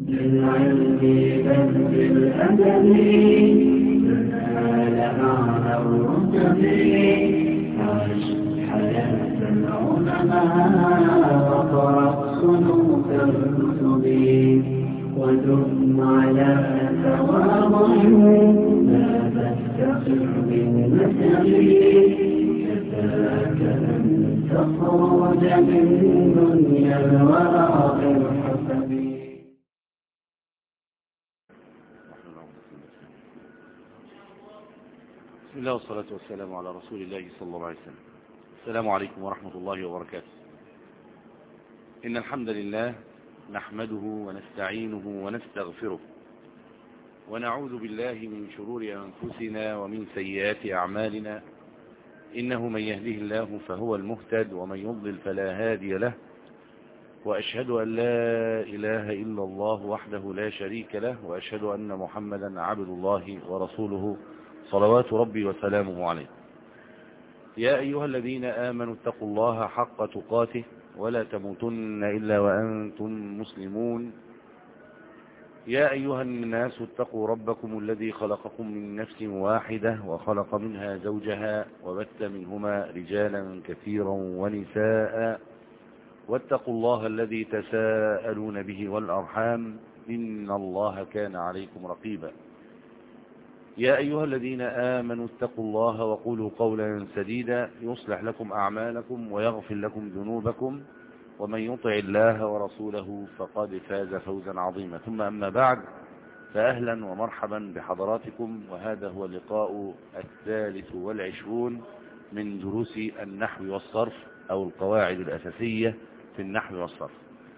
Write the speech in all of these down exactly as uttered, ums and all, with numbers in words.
بالعلم بل بالأدب تنال أعلى الرتب عش حياة العلماء وقرأ صنوف الكتب ودم على تواضع لا تستقر بالنسب كفاك أن تخرج من دنيا الورى الحسب. بسم الله والصلاة والسلام على رسول الله صلى الله عليه وسلم. السلام عليكم ورحمة الله وبركاته. إن الحمد لله نحمده ونستعينه ونستغفره ونعوذ بالله من شرور أنفسنا ومن سيئات أعمالنا، إنه من يهده الله فهو المهتد ومن يضلل فلا هادي له، وأشهد أن لا إله إلا الله وحده لا شريك له، وأشهد أن محمدا عبد الله ورسوله صلوات ربي وسلامه عليه. يا أيها الذين آمنوا اتقوا الله حق تقاته ولا تموتن إلا وأنتم مسلمون. يا أيها الناس اتقوا ربكم الذي خلقكم من نفس واحدة وخلق منها زوجها وبث منهما رجالا كثيرا ونساء، واتقوا الله الذي تساءلون به والأرحام إن الله كان عليكم رقيبا. يا أيها الذين آمنوا اتقوا الله وقولوا قولا سديدا يصلح لكم أعمالكم ويغفر لكم ذنوبكم، ومن يطع الله ورسوله فقد فاز فوزا عظيما. ثم أما بعد، فأهلا ومرحبا بحضراتكم، وهذا هو اللقاء الثالث والعشرون من دروس النحو والصرف أو القواعد الأساسية في النحو والصرف.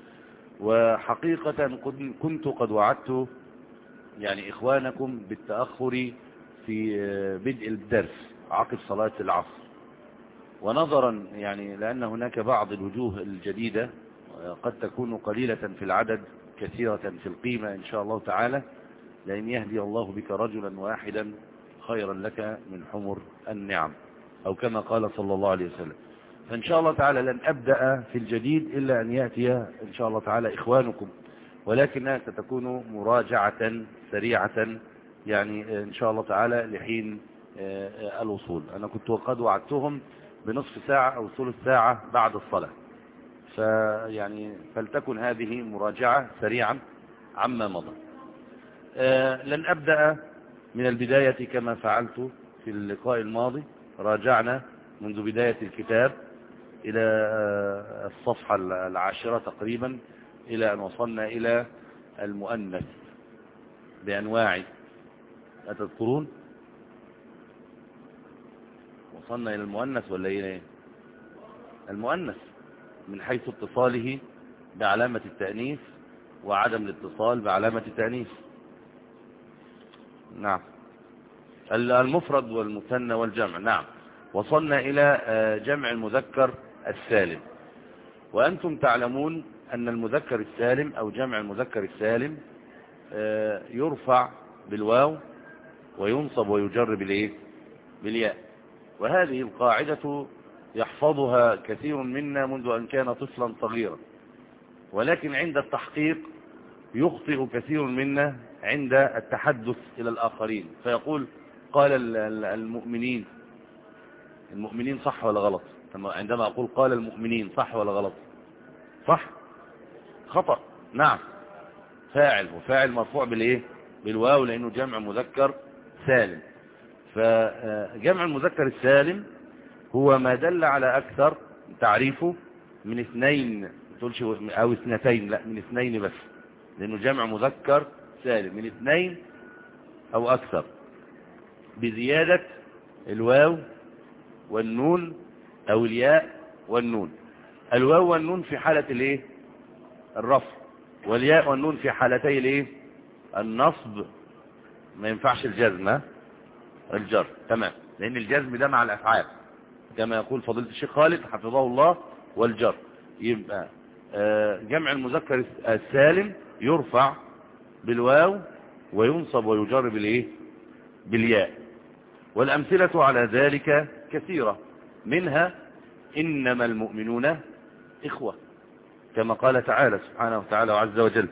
وحقيقة كنت قد وعدت يعني إخوانكم بالتأخر في بدء الدرس عقب صلاة العصر، ونظرا يعني لأن هناك بعض الوجوه الجديدة قد تكون قليلة في العدد كثيرة في القيمة إن شاء الله تعالى، لأن يهدي الله بك رجلا واحدا خيرا لك من حمر النعم، أو كما قال صلى الله عليه وسلم. فإن شاء الله تعالى لن أبدأ في الجديد إلا أن يأتي إن شاء الله تعالى إخوانكم، ولكنها ستكون مراجعة سريعة يعني إن شاء الله تعالى لحين الوصول. أنا كنت قد وعدتهم بنصف ساعة أو ثلث ساعة بعد الصلاة، فيعني فلتكن هذه مراجعة سريعا عما مضى. لن أبدأ من البداية كما فعلت في اللقاء الماضي. راجعنا منذ بداية الكتاب إلى الصفحة العاشرة تقريبا، إلى أن وصلنا إلى المؤنث بأنواع. أتذكرون وصلنا إلى المؤنث ولا إلى المؤنث من حيث اتصاله بعلامة التأنيث وعدم الاتصال بعلامة التأنيث؟ نعم. المفرد والمثنى والجمع. نعم. وصلنا إلى جمع المذكر السالم، وأنتم تعلمون أن المذكر السالم أو جمع المذكر السالم يرفع بالواو وينصب ويجر بالإيه؟ بالياء. وهذه القاعدة يحفظها كثير منا منذ أن كان طفلا صغيرا، ولكن عند التحقيق يخطئ كثير منا عند التحدث إلى الآخرين، فيقول قال المؤمنين. المؤمنين صح ولا غلط؟ عندما أقول قال المؤمنين صح ولا غلط؟ صح؟ خطأ. نعم. فاعل، وفاعل مرفوع بالإيه؟ بالواو، لأنه جمع مذكر سالم. فجمع المذكر السالم هو ما دل على أكثر تعريفه من اثنين، تقولش أو اثنتين، لا من اثنين بس، لأنه جمع مذكر سالم من اثنين أو أكثر، بزيادة الواو والنون أو الياء والنون. الواو والنون في حالة الايه؟ الرفع، والياء والنون في حالتي الايه؟ النصب. ما ينفعش الجزم، الجر. تمام، لأن الجزم ده مع الأفعال كما يقول فضيلة الشيخ خالد حفظه الله، والجر. يبقى جمع المذكر السالم يرفع بالواو وينصب ويجر بالايه؟ بالياء. والأمثلة على ذلك كثيرة، منها إنما المؤمنون إخوة، كما قال تعالى سبحانه وتعالى وعز وجل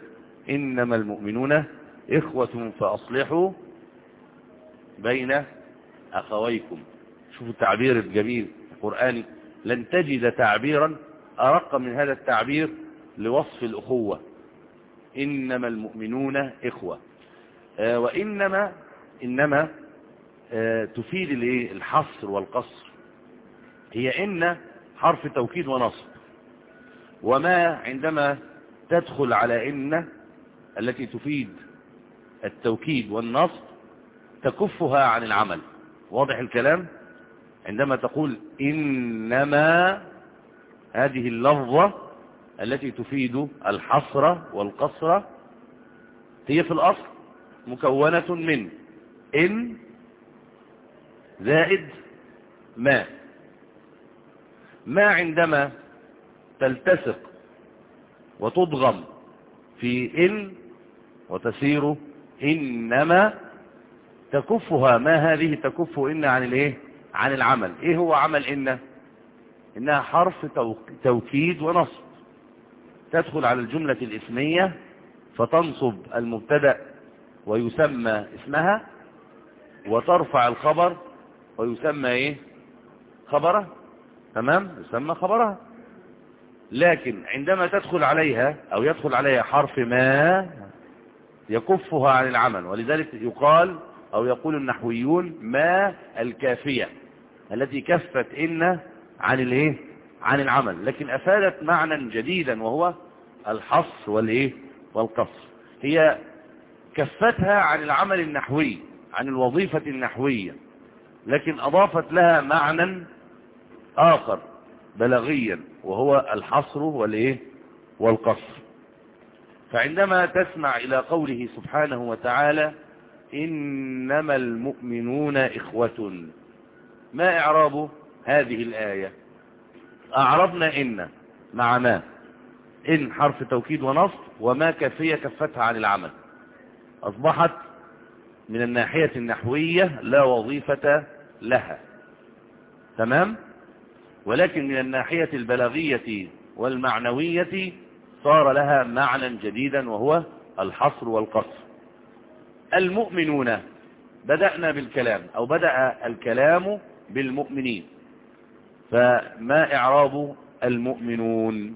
إنما المؤمنون إخوة فأصلحوا بين أخويكم. شوفوا التعبير الجميل القرآني، لن تجد تعبيرا أرق من هذا التعبير لوصف الأخوة. إنما المؤمنون إخوة. آه وإنما إنما آه تفيد الحصر والقصر. هي إن حرف توكيد ونصب، وما عندما تدخل على إن التي تفيد التوكيد والنصب تكفها عن العمل. واضح الكلام؟ عندما تقول إنما، هذه اللفظة التي تفيد الحصر والقصر هي في الأصل مكونة من إن زائد ما. ما عندما تلتصق وتضغم في إن وتسير إنما تكفها، ما هذه تكف إن عن الإيه؟ عن العمل. إيه هو عمل إن؟ إنها حرف توكيد ونصب، تدخل على الجملة الاسمية فتنصب المبتدأ ويسمى اسمها، وترفع الخبر ويسمى إيه؟ خبره. تمام؟ يسمى خبرها. لكن عندما تدخل عليها أو يدخل عليها حرف ما يكفها عن العمل، ولذلك يقال أو يقول النحويون ما الكافية التي كفت إن عن الايه؟ عن العمل، لكن أفادت معنى جديدا وهو الحصر والايه؟ والقصر. هي كفتها عن العمل النحوي، عن الوظيفة النحوية، لكن أضافت لها معنى آخر بلاغيا وهو الحصر والايه؟ والقصر. فعندما تسمع إلى قوله سبحانه وتعالى إنما المؤمنون إخوة، ما إعراب هذه الآية؟ أعربنا إن مع ما، إن حرف توكيد ونصب، وما كافية كفتها عن العمل، أصبحت من الناحية النحوية لا وظيفة لها. تمام؟ ولكن من الناحية البلاغية والمعنوية صار لها معنى جديدا وهو الحصر والقصر. المؤمنون، بدأنا بالكلام أو بدأ الكلام بالمؤمنين، فما إعراب المؤمنون؟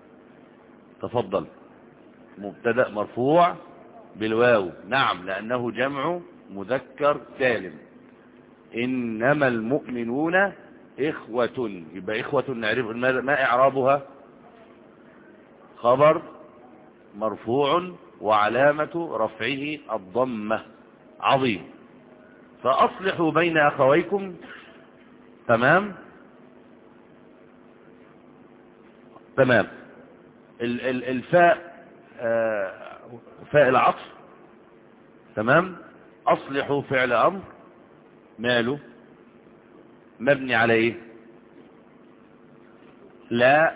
تفضل. مبتدأ مرفوع بالواو، نعم، لأنه جمع مذكر سالم. إنما المؤمنون إخوة، يبقى إخوة نعرف ما إعرابها؟ خبر مرفوع وعلامة رفعه الضمة. عظيم. فأصلحوا بين أخويكم. تمام تمام. الفاء فاء العطف. تمام. أصلحوا فعل أمر، ماله؟ مبني على ايه؟ لا،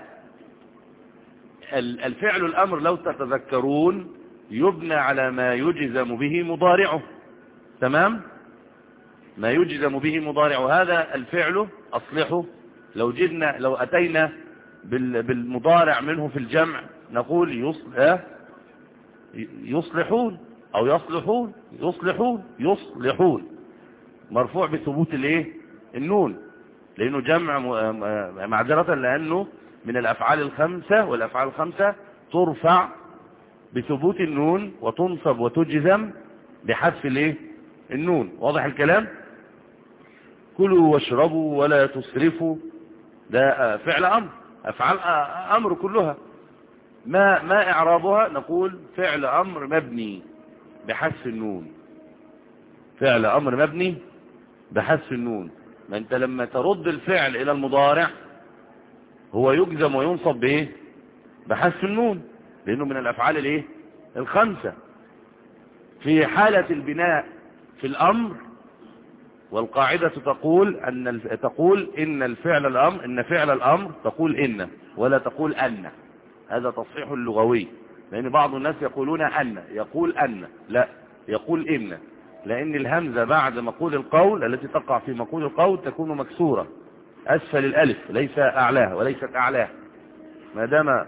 الفعل الأمر لو تتذكرون يبنى على ما يجزم به مضارعه. تمام. ما يجزم به مضارعه، هذا الفعل أصلحه. لو جدنا لو أتينا بالمضارع منه في الجمع نقول يصلح يصلحون أو يصلحون يصلحون يصلحون، مرفوع بثبوت الايه؟ النون، لأنه جمع معذرة، لأنه من الأفعال الخمسة، والأفعال الخمسة ترفع بثبوت النون وتنصب وتجزم بحذف الايه؟ النون. واضح الكلام؟ كلوا واشربوا ولا تسرفوا، ده فعل أمر، أفعال أمر كلها. ما ما إعرابها؟ نقول فعل أمر مبني بحذف النون. فعل أمر مبني بحذف النون. ما أنت لما ترد الفعل إلى المضارع هو يجزم وينصب بإيه؟ بحذف النون، لأنه من الأفعال الإيه؟ الخمسة. في حالة البناء في الأمر، والقاعدة تقول أن تقول إن الفعل الأمر إن فعل الأمر تقول إن ولا تقول أن. هذا تصحيح اللغوي، لأن بعض الناس يقولون أن، يقول أن، لا، يقول إن، لأن الهمزة بعد مقول القول التي تقع في مقول القول تكون مكسورة أسفل الألف، ليس أعلاها وليست أعلاها. ما دام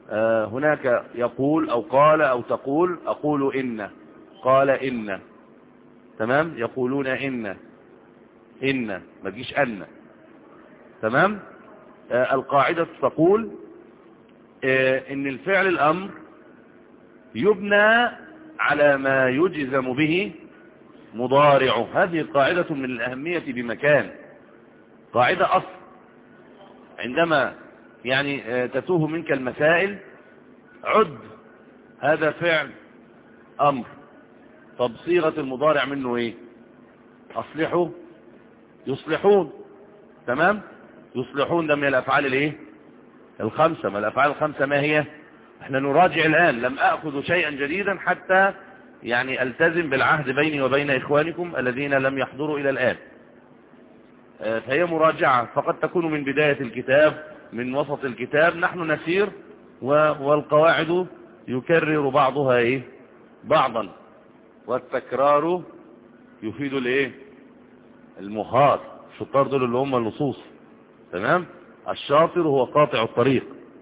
آه هناك يقول أو قال أو تقول، أقول إن، قال إن، تمام، يقولون إن، إن ما تجيش أن، تمام. آه القاعدة تقول آه إن الفعل الأمر يبنى على ما يجزم به مضارعه. هذه قاعدة من الأهمية بمكان، قاعدة أصل. عندما يعني تتوه منك المسائل عد هذا فعل أمر، طب صيغة المضارع منه إيه؟ أصلحوا، يصلحون، تمام. يصلحون ده من الأفعال الإيه؟ الخمسة. ما الأفعال الخمسة ما هي؟ احنا نراجع الآن، لم أخذ شيئا جديدا حتى يعني ألتزم بالعهد بيني وبين إخوانكم الذين لم يحضروا إلى الآن. فهي مراجعة، فقد تكون من بداية الكتاب، من وسط الكتاب، نحن نسير والقواعد يكرر بعضها إيه؟ بعضا، والتكرار يفيد الإيه؟ المخاط. الشطار دول اللي هم اللصوص، تمام. الشاطر هو قاطع الطريق،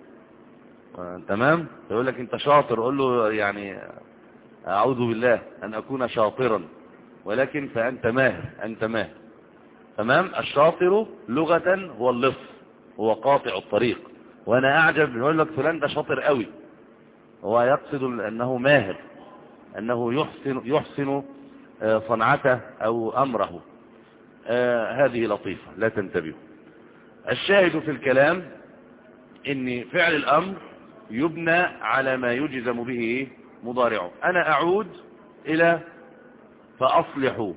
تمام. يقول لك انت شاطر، قول له يعني اعوذ بالله ان اكون شاطرا، ولكن فانت ماهر، انت ماهر، تمام. الشاطر لغة هو اللص، هو قاطع الطريق. وانا اعجب يقول لك فلان ده شاطر قوي، هو يقصد انه ماهر، انه يحسن يحسن صنعته او امره. آه هذه لطيفة، لا تنتبهوا. الشاهد في الكلام ان فعل الامر يبنى على ما يجزم به مضارعه. انا اعود الى فاصلحوا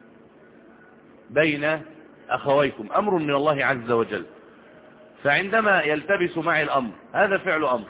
بين اخويكم، امر من الله عز وجل. فعندما يلتبس معي الامر، هذا فعل امر،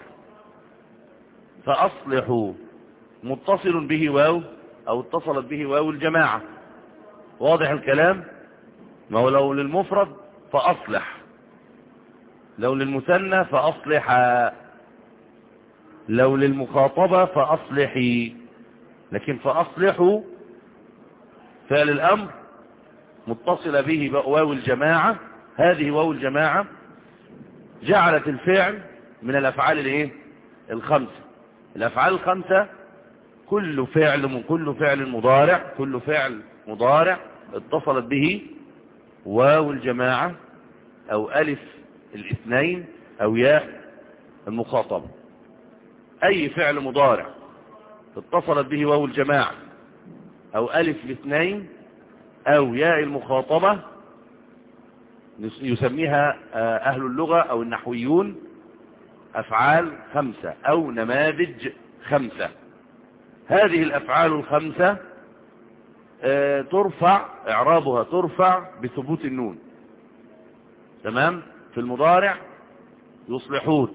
فاصلحوا متصل به واو او اتصلت به واو الجماعة، واضح الكلام. ما هو لو للمفرد فاصلح، لو للمثنى فاصلحا، لو للمخاطبة فاصلحي، لكن فاصلحوا فعل الامر متصل به واو الجماعة. هذه واو الجماعة جعلت الفعل من الافعال الايه؟ الخمسة. الافعال الخمسة كل فعل من كل فعل مضارع، كل فعل مضارع اتصلت به واو الجماعة او الف الاثنين او ياء المخاطبة. اي فعل مضارع اتصلت به واو الجماعة او الف الاثنين او ياء المخاطبة يسميها اهل اللغة او النحويون افعال خمسة او نماذج خمسة. هذه الافعال الخمسة ترفع اعرابها، ترفع بثبوت النون، تمام. في المضارع يصلحون،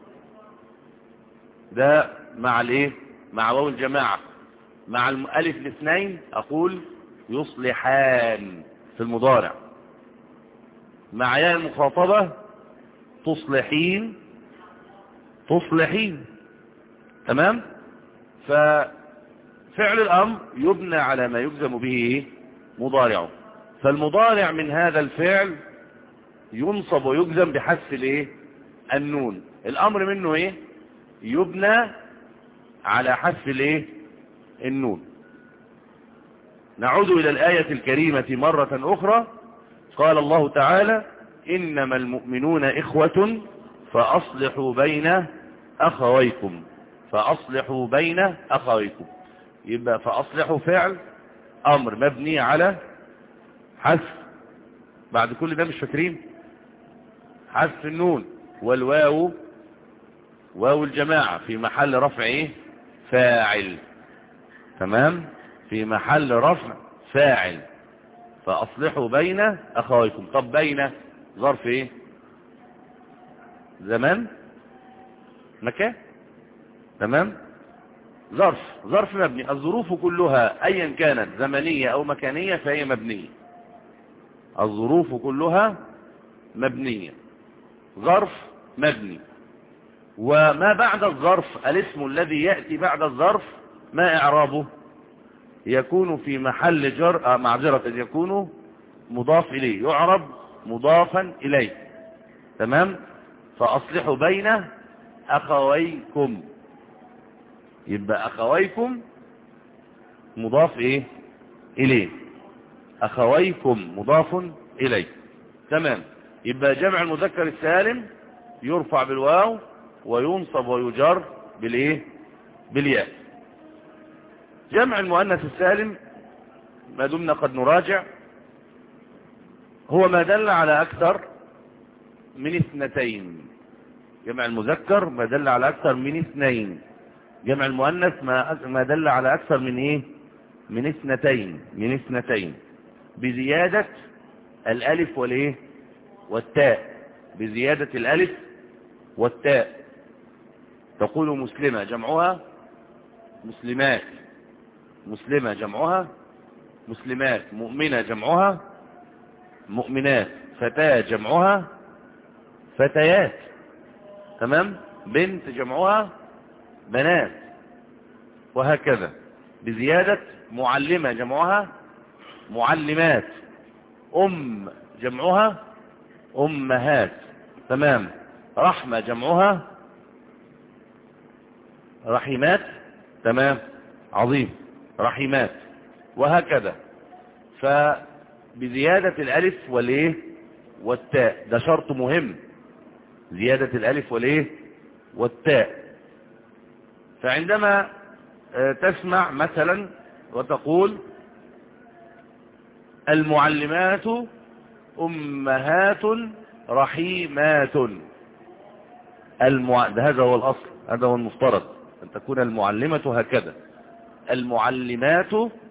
ده مع الايه؟ مع واو الجماعة. مع الالف الاثنين اقول يصلحان في المضارع. مع ياء المخاطبة تصلحين، تصلحين، تمام. ففعل الامر يبنى على ما يجزم به مضارعه. فالمضارع من هذا الفعل ينصب ويجزم بحذف الايه؟ النون. الامر منه ايه؟ يبنى على حذف الايه؟ النون. نعود الى الآية الكريمة مرة اخرى. قال الله تعالى انما المؤمنون اخوة فاصلحوا بين اخويكم، فاصلحوا بين اخويكم. يبقى فاصلحوا فعل امر مبني على حذف، بعد كل ده مش فاكرين؟ حذف النون، والواو واو الجماعة في محل رفع ايه؟ فاعل، تمام، في محل رفع فاعل. فاصلحوا بين اخويكم. طب بين ظرف ايه؟ زمان، مكان، تمام. ظرف، ظرف مبني. الظروف كلها ايا كانت زمنية او مكانية فهي مبنية. الظروف كلها مبنية، ظرف مبني. وما بعد الظرف، الاسم الذي يأتي بعد الظرف ما اعرابه؟ يكون في محل جر، آه معذرة، يكون مضاف اليه، يعرب مضافا اليه، تمام. فاصلحوا بين أخويكم. يبقى أخويكم مضاف إيه إليه، أخويكم مضاف إليه. تمام. يبقى جمع المذكر السالم يرفع بالواو وينصب ويجر بالإيه بالياء. جمع المؤنث السالم ما دمنا قد نراجع هو ما دل على أكثر من اثنتين. جمع المذكر ما دل على أكثر من اثنين. جمع المؤنث ما ما دل على أكثر من إيه من اثنتين من اثنتين بزيادة الألف والإيه والتاء، بزيادة الألف والتاء. تقول مسلمة جمعها مسلمات، مسلمة جمعها مسلمات، مؤمنة جمعها مؤمنات، فتاة جمعها فتيات. تمام. بنت جمعها بنات، وهكذا بزيادة. معلمة جمعها معلمات، أم جمعها أمهات. تمام. رحمة جمعها رحيمات. تمام. عظيم. رحيمات، وهكذا. فبزيادة الألف والإيه والتاء، ده شرط مهم، زيادة الألف والإيه والتاء. فعندما تسمع مثلا وتقول المعلمات أمهات رحيمات، المع... هذا هو الأصل، هذا هو المفترض أن تكون المعلمة هكذا. المعلمات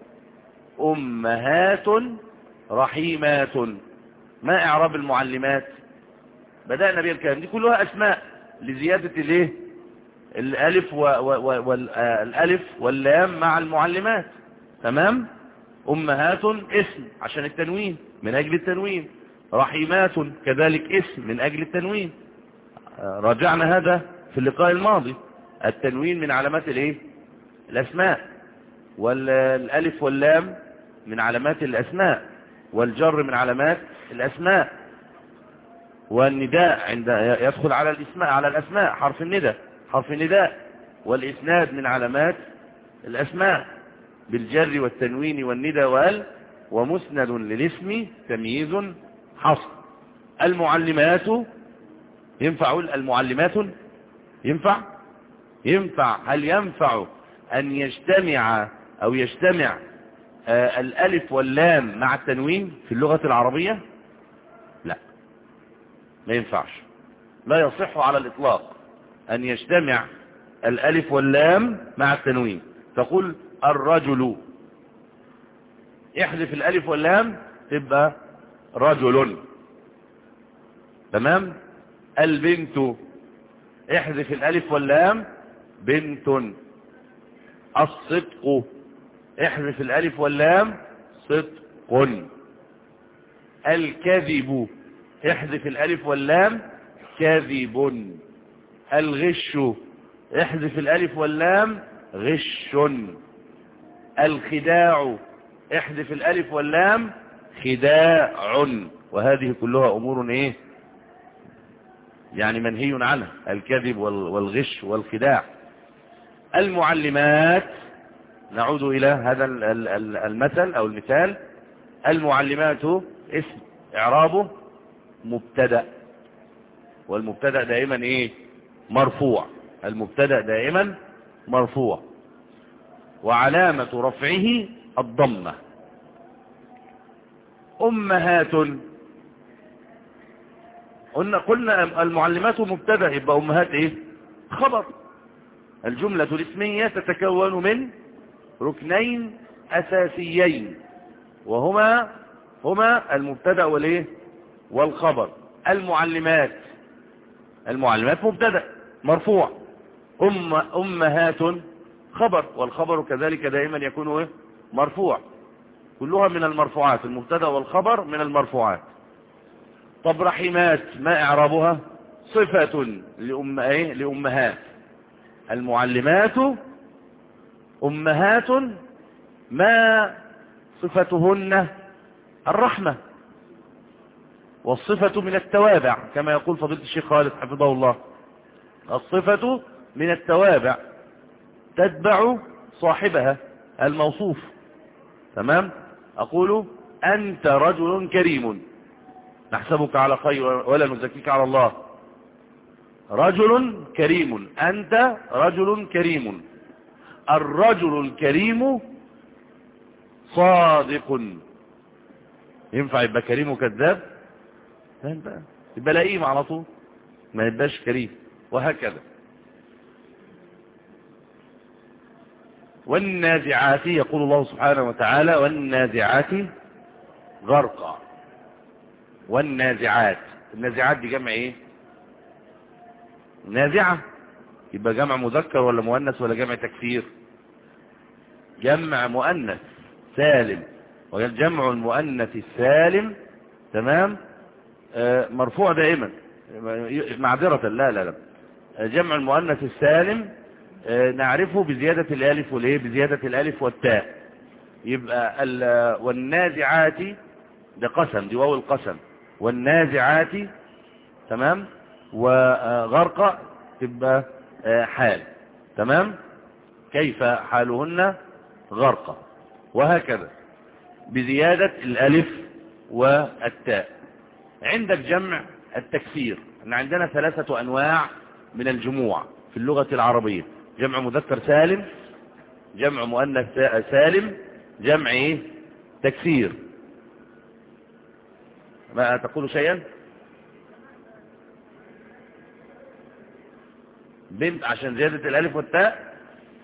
أمهات رحيمات. ما إعراب المعلمات؟ بدأنا بها الكلام، دي كلها أسماء لزيادة الايه الألف والألف واللام مع المعلمات. تمام. أمهات اسم عشان التنوين، من أجل التنوين. رحيمات كذلك اسم من أجل التنوين. راجعنا هذا في اللقاء الماضي. التنوين من علامات الايه الأسماء، والألف واللام من علامات الأسماء، والجر من علامات الأسماء، والنداء عند يدخل على الاسماء على الأسماء حرف النداء حرف النداء، والإسناد من علامات الأسماء بالجر والتنوين والنداء وال، ومسند للاسم تمييز حصر. المعلمات ينفع المعلمات ينفع ينفع هل ينفع أن يجتمع أو يجتمع آه الألف واللام مع التنوين في اللغة العربية؟ لا، ما ينفعش، لا يصح على الإطلاق أن يجتمع الألف واللام مع التنوين. تقول الرجل، احذف الألف واللام تبقى رجل. تمام. البنت، احذف الألف واللام بنت. الصدق، احذف الألف واللام صدق. الكذب، احذف الألف واللام كذب. الغش، احذف الألف واللام غش. الخداع، احذف الألف واللام خداع. وهذه كلها أمور ايه يعني منهي عنها، الكذب والغش والخداع. المعلمات، نعود إلى هذا المثل أو المثال. المعلمات اسم إعرابه مبتدأ، والمبتدأ دائما إيه مرفوع. المبتدأ دائما مرفوع، وعلامة رفعه الضمة. أمهات، قلنا قلنا المعلمات مبتدأ، يبقى أمهات إيه خبر. الجملة الاسمية تتكون من ركنين أساسيين، وهما هما المبتدأ والإيه والخبر. المعلمات، المعلمات مبتدأ مرفوع. أم أمهات خبر، والخبر كذلك دائما يكون إيه مرفوع. كلها من المرفوعات، المبتدأ والخبر من المرفوعات. طب رحيمات ما إعرابها؟ صفة لأم إيه لأمهات. المعلمات أمهات ما صفتهن الرحمة، والصفة من التوابع كما يقول فضيلة الشيخ خالد حفظه الله. الصفة من التوابع تتبع صاحبها الموصوف. تمام. أقول أنت رجل كريم، نحسبك على خير ولا نزكيك على الله. رجل كريم، أنت رجل كريم. الرجل الكريم صادق. ينفع يبقى كريم وكذاب؟ يبقى لئيم على طول، ما يبقاش كريم. وهكذا. والنازعات، يقول الله سبحانه وتعالى والنازعات غرقا. والنازعات، النازعات دي جمع ايه؟ نازعة. يبقى جمع مذكر ولا مؤنث ولا جمع تكسير؟ جمع مؤنث سالم. والجمع المؤنث السالم تمام آه مرفوع دائما، معذرة لا لا لا جمع المؤنث السالم آه نعرفه بزيادة الالف والايه، بزيادة الالف والتاء. يبقى والنازعات ده قسم، دي واو القسم. والنازعات تمام. وغرق تبقى حال. تمام. كيف حالهن؟ غرق. وهكذا بزيادة الالف والتاء. عندك جمع التكسير، ان عندنا ثلاثة انواع من الجموع في اللغة العربية: جمع مذكر سالم، جمع مؤنث سالم، جمع ايه؟ تكسير. ما تقول شيئا؟ بنت عشان زيادة الالف والتاء،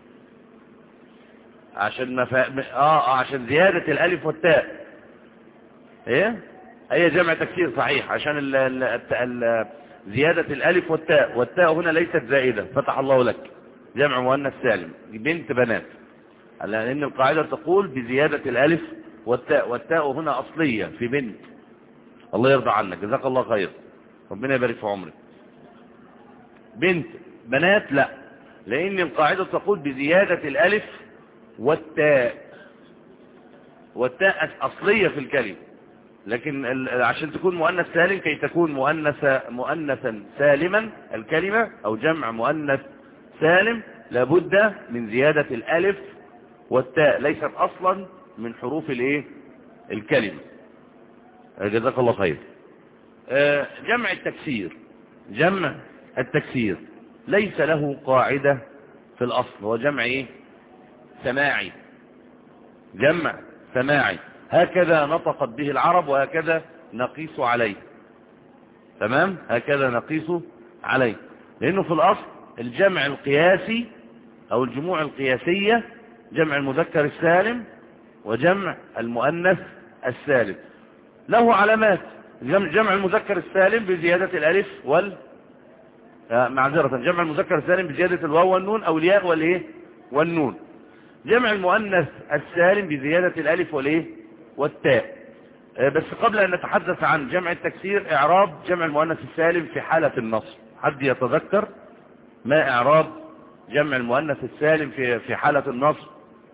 عشان ما فا... اه عشان زيادة الالف والتاء. ايه هي جمع تكسير صحيح، عشان ال... ال... ال... زيادة الالف والتاء، والتاء هنا ليست زائدة، فتح الله لك. جمع مؤنث سالم بنت بنات، لان القاعدة تقول بزيادة الالف والتاء، والتاء هنا اصلية في بنت. الله يرضى عنك، جزاك الله خير، ربنا يبارك في عمرك. بنت بنات لا، لان القاعدة تقول بزيادة الالف والتاء، والتاء اصلية في الكلمة. لكن عشان تكون مؤنث سالم، كي تكون مؤنث مؤنثا سالما الكلمة او جمع مؤنث سالم، لابد من زيادة الالف والتاء، ليست اصلا من حروف الايه الكلمة. جزاك الله خير. جمع التكسير، جمع التكسير ليس له قاعدة في الاصل، هو جمع ايه؟ سماعي. جمع سماعي، هكذا نطقت به العرب وهكذا نقيس عليه. تمام، هكذا نقيس عليه، لانه في الاصل الجمع القياسي او الجموع القياسية جمع المذكر السالم وجمع المؤنث السالم، له علامات. جمع المذكر السالم بزيادة الالف وال معذرة جمع المذكر السالم بزيادة الواو والنون او الياء والايه والنون. جمع المؤنث السالم بزيادة الالف والايه والتاء. بس قبل ان نتحدث عن جمع التكسير، اعراب جمع المؤنث السالم في حالة النصب. حد يتذكر ما اعراب جمع المؤنث السالم في في حالة النصب؟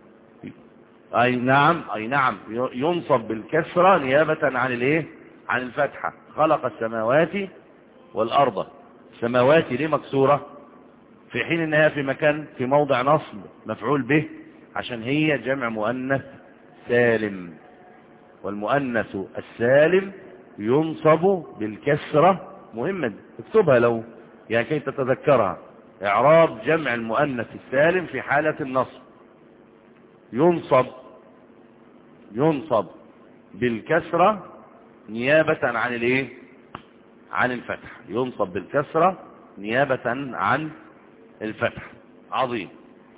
اي نعم، اي نعم ينصب بالكسرة نيابة عن الايه عن الفتحة. خلق السماوات والارض. السماوات ليه مكسورة في حين انها في مكان في موضع نصب مفعول به؟ عشان هي جمع مؤنث سالم، والمؤنث السالم ينصب بالكسرة. مهمة اكتبها لو يعني كي تتذكرها. اعراب جمع المؤنث السالم في حالة النصب: ينصب ينصب بالكسرة نيابة عن الايه عن الفتح. ينصب بالكسرة نيابة عن الفتح. عظيم.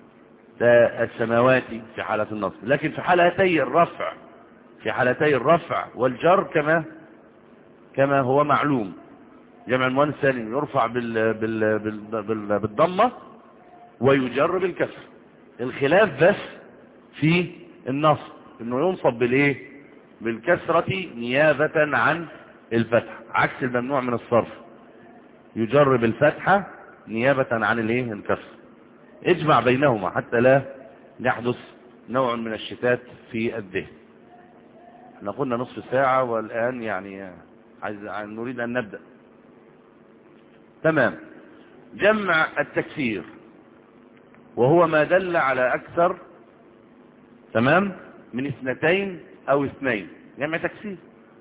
ده السماوات في حالة النصب. لكن في حالتي الرفع في حالتي الرفع والجر كما كما هو معلوم، جمع المؤنث السالم يرفع بال بال بال بال بالضمة ويجر بالكسر. الخلاف بس في النصب، انه ينصب بالايه بالكسرة نيابة عن الفتح، عكس الممنوع من الصرف، يجر بالفتحة نيابة عن الايه الكسر. اجمع بينهما حتى لا يحدث نوع من الشتات في الذهن. احنا قلنا نصف ساعة والآن يعني عايز نريد أن نبدأ. تمام. جمع التكسير وهو ما دل على أكثر تمام من اثنتين أو اثنين، جمع تكسير.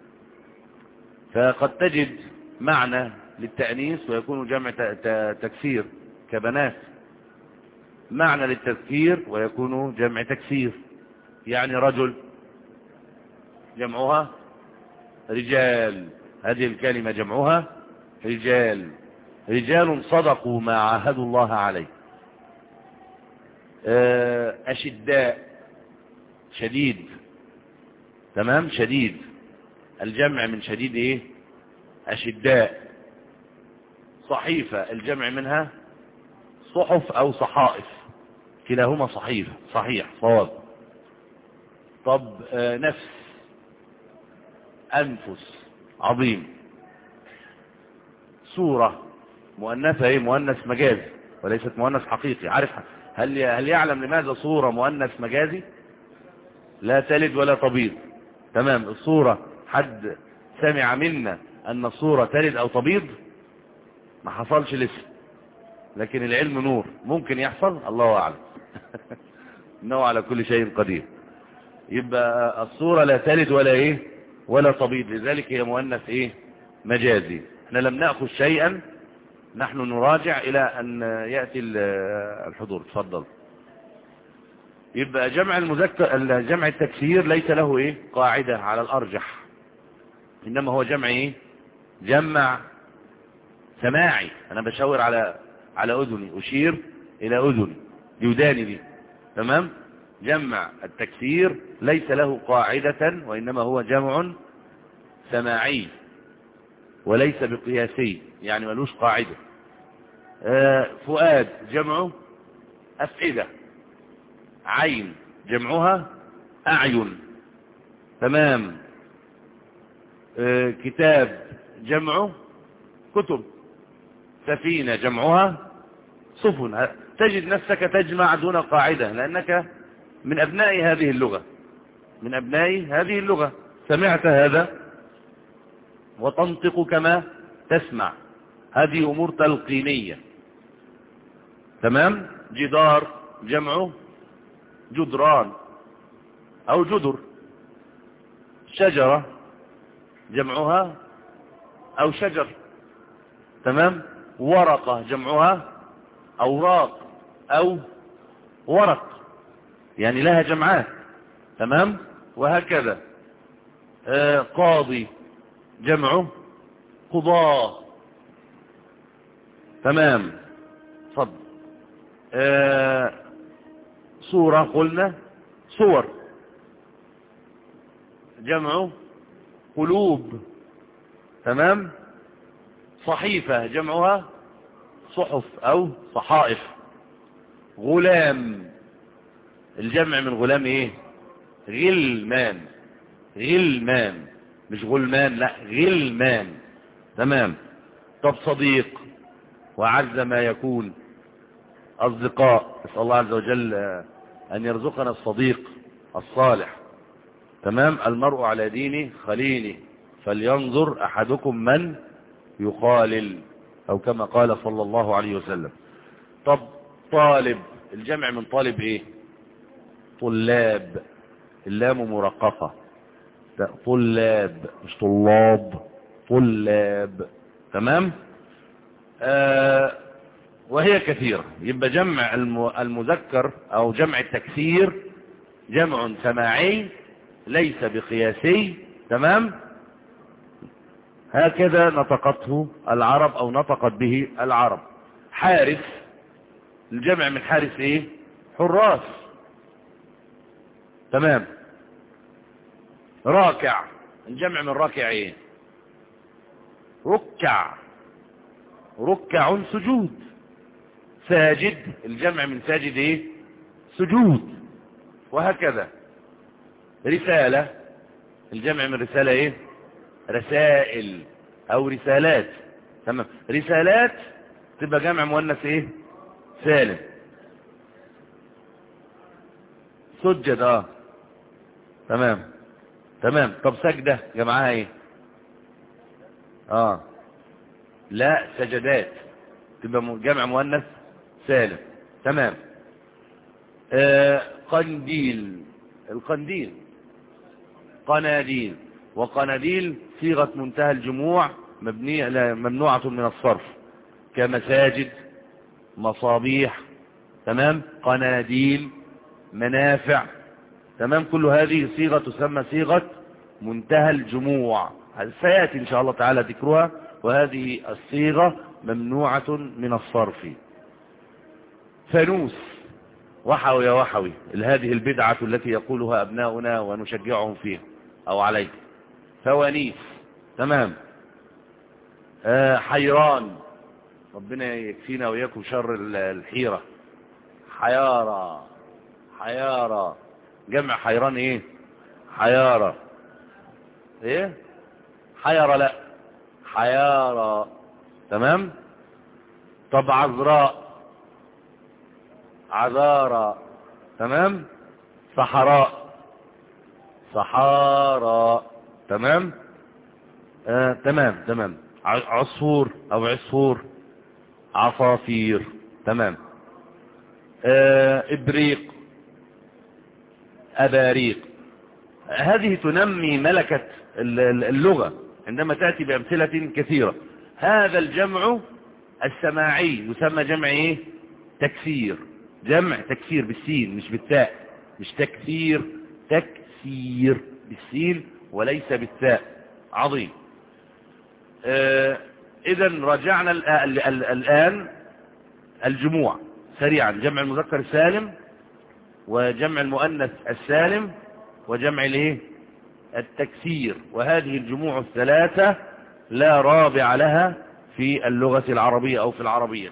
فقد تجد معنى للتأنيث ويكون جمع تكسير كبنات، معنى للتذكير ويكون جمع تكسير، يعني رجل جمعها رجال، هذه الكلمة جمعها رجال، رجال صدقوا ما عاهدوا الله عليه. أشداء شديد، تمام، شديد، الجمع من شديد ايه؟ أشداء. صحيفة الجمع منها صحف أو صحائف، كلاهما صحيفة، صحيح، صواب. طب نفس، أنفس، عظيم. صورة مؤنثة ايه؟ مؤنث مجازي وليست مؤنث حقيقي. عارف هل هل يعلم لماذا صورة مؤنث مجازي؟ لا تلد ولا تبيض. تمام. الصورة حد سمع منا أن الصورة تلد أو تبيض؟ ما حصلش لسه، لكن العلم نور، ممكن يحصل، الله أعلم. إنه على كل شيء قدير. يبقى الصورة لا تلد ولا إيه ولا تبيض، لذلك هي مؤنث إيه؟ مجازي. احنا لم نأخذ شيئا، نحن نراجع إلى أن يأتي الحضور. تفضل. يبقى جمع المذكر، جمع التكسير ليس له إيه؟ قاعدة على الأرجح، إنما هو جمع إيه؟ جمع سماعي. أنا بشاور على على أذني، أشير إلى أذني، يوداني دي، تمام. جمع التكسير ليس له قاعدة، وإنما هو جمع سماعي وليس بقياسي، يعني ملوش قاعدة. آه فؤاد جمعه أفئدة، عين جمعها أعين، تمام. آه كتاب جمعه كتب، سفينة جمعها سفن. تجد نفسك تجمع دون قاعدة، لأنك من أبناء هذه اللغة، من أبناء هذه اللغة، سمعت هذا وتنطق كما تسمع، هذه أمور تلقينية، تمام. جدار جمعه جدران أو جدر، شجرة جمعها أو شجر، تمام. ورقة جمعها أوراق أو ورق، يعني لها جمعات، تمام. وهكذا. آه قاضي جمعه قضاة، تمام. صد. آه صورة قلنا صور، جمعه قلوب، تمام. صحيفة جمعها صحف أو صحائف. غلام الجمع من غلام ايه؟ غلمان، غلمان، مش غلمان، لا غلمان، تمام. طب صديق، وعز ما يكون أصدقاء، نسأل الله عز وجل أن يرزقنا الصديق الصالح، تمام. المرء على دين خليله فلينظر أحدكم من يخالل، أو كما قال صلى الله عليه وسلم. طب طالب الجمع من طالب ايه؟ طلاب، اللام مرققة، طلاب مش طلاب، طلاب، تمام. آه وهي كثيرة. يبقى جمع المذكر أو جمع التكسير جمع سماعي ليس بقياسي، تمام. هكذا نطقته العرب أو نطقت به العرب. حارس الجمع من حارس ايه؟ حراس، تمام. راكع الجمع من راكع ايه؟ ركع، ركع سجود. ساجد الجمع من ساجد ايه؟ سجود. وهكذا. رسالة الجمع من رسالة ايه؟ رسائل او رسالات، تمام. رسالات تبقى جمع مؤنث ايه؟ سالم. سجد، اه تمام، تمام. طب سجدة جمعها ايه؟ اه لا سجدات، تبقى جمع مؤنث سالم. تمام. آه قنديل، القنديل قناديل، وقناديل صيغة منتهى الجموع مبنية ممنوعة من الصرف، كمساجد، مصابيح. تمام. قناديل، منافع. تمام. كل هذه صيغة تسمى صيغة منتهى الجموع، سيأتي إن شاء الله تعالى ذكرها، وهذه الصيغة ممنوعة من الصرف. فانوس، وحوي يا وحوي، هذه البدعة التي يقولها أبناؤنا ونشجعهم فيها أو عليها. فوانيس. تمام. آه حيران، ربنا يكفينا وياكم شر الحيرة. حيارة، حيارة، جمع حيران ايه؟ حيارة. ايه؟ حيرة، لا، حيارة. تمام. طب عذراء، عذارى. تمام. صحراء، صحارى. تمام. آه تمام تمام. عصفور او عصفور، عصافير. تمام. آه ابريق، اباريق. هذه تنمي ملكة اللغة عندما تأتي بأمثلة كثيرة. هذا الجمع السماعي يسمى جمع ايه؟ تكسير. جمع تكسير بالسين مش بالتاء، مش تكسير، تكسير بالسين وليس بالتاء. عظيم. آه اذا رجعنا الآن الجموع سريعا: جمع المذكر السالم، وجمع المؤنث السالم، وجمع الايه؟ التكسير. وهذه الجموع الثلاثة لا رابع لها في اللغة العربية أو في العربية.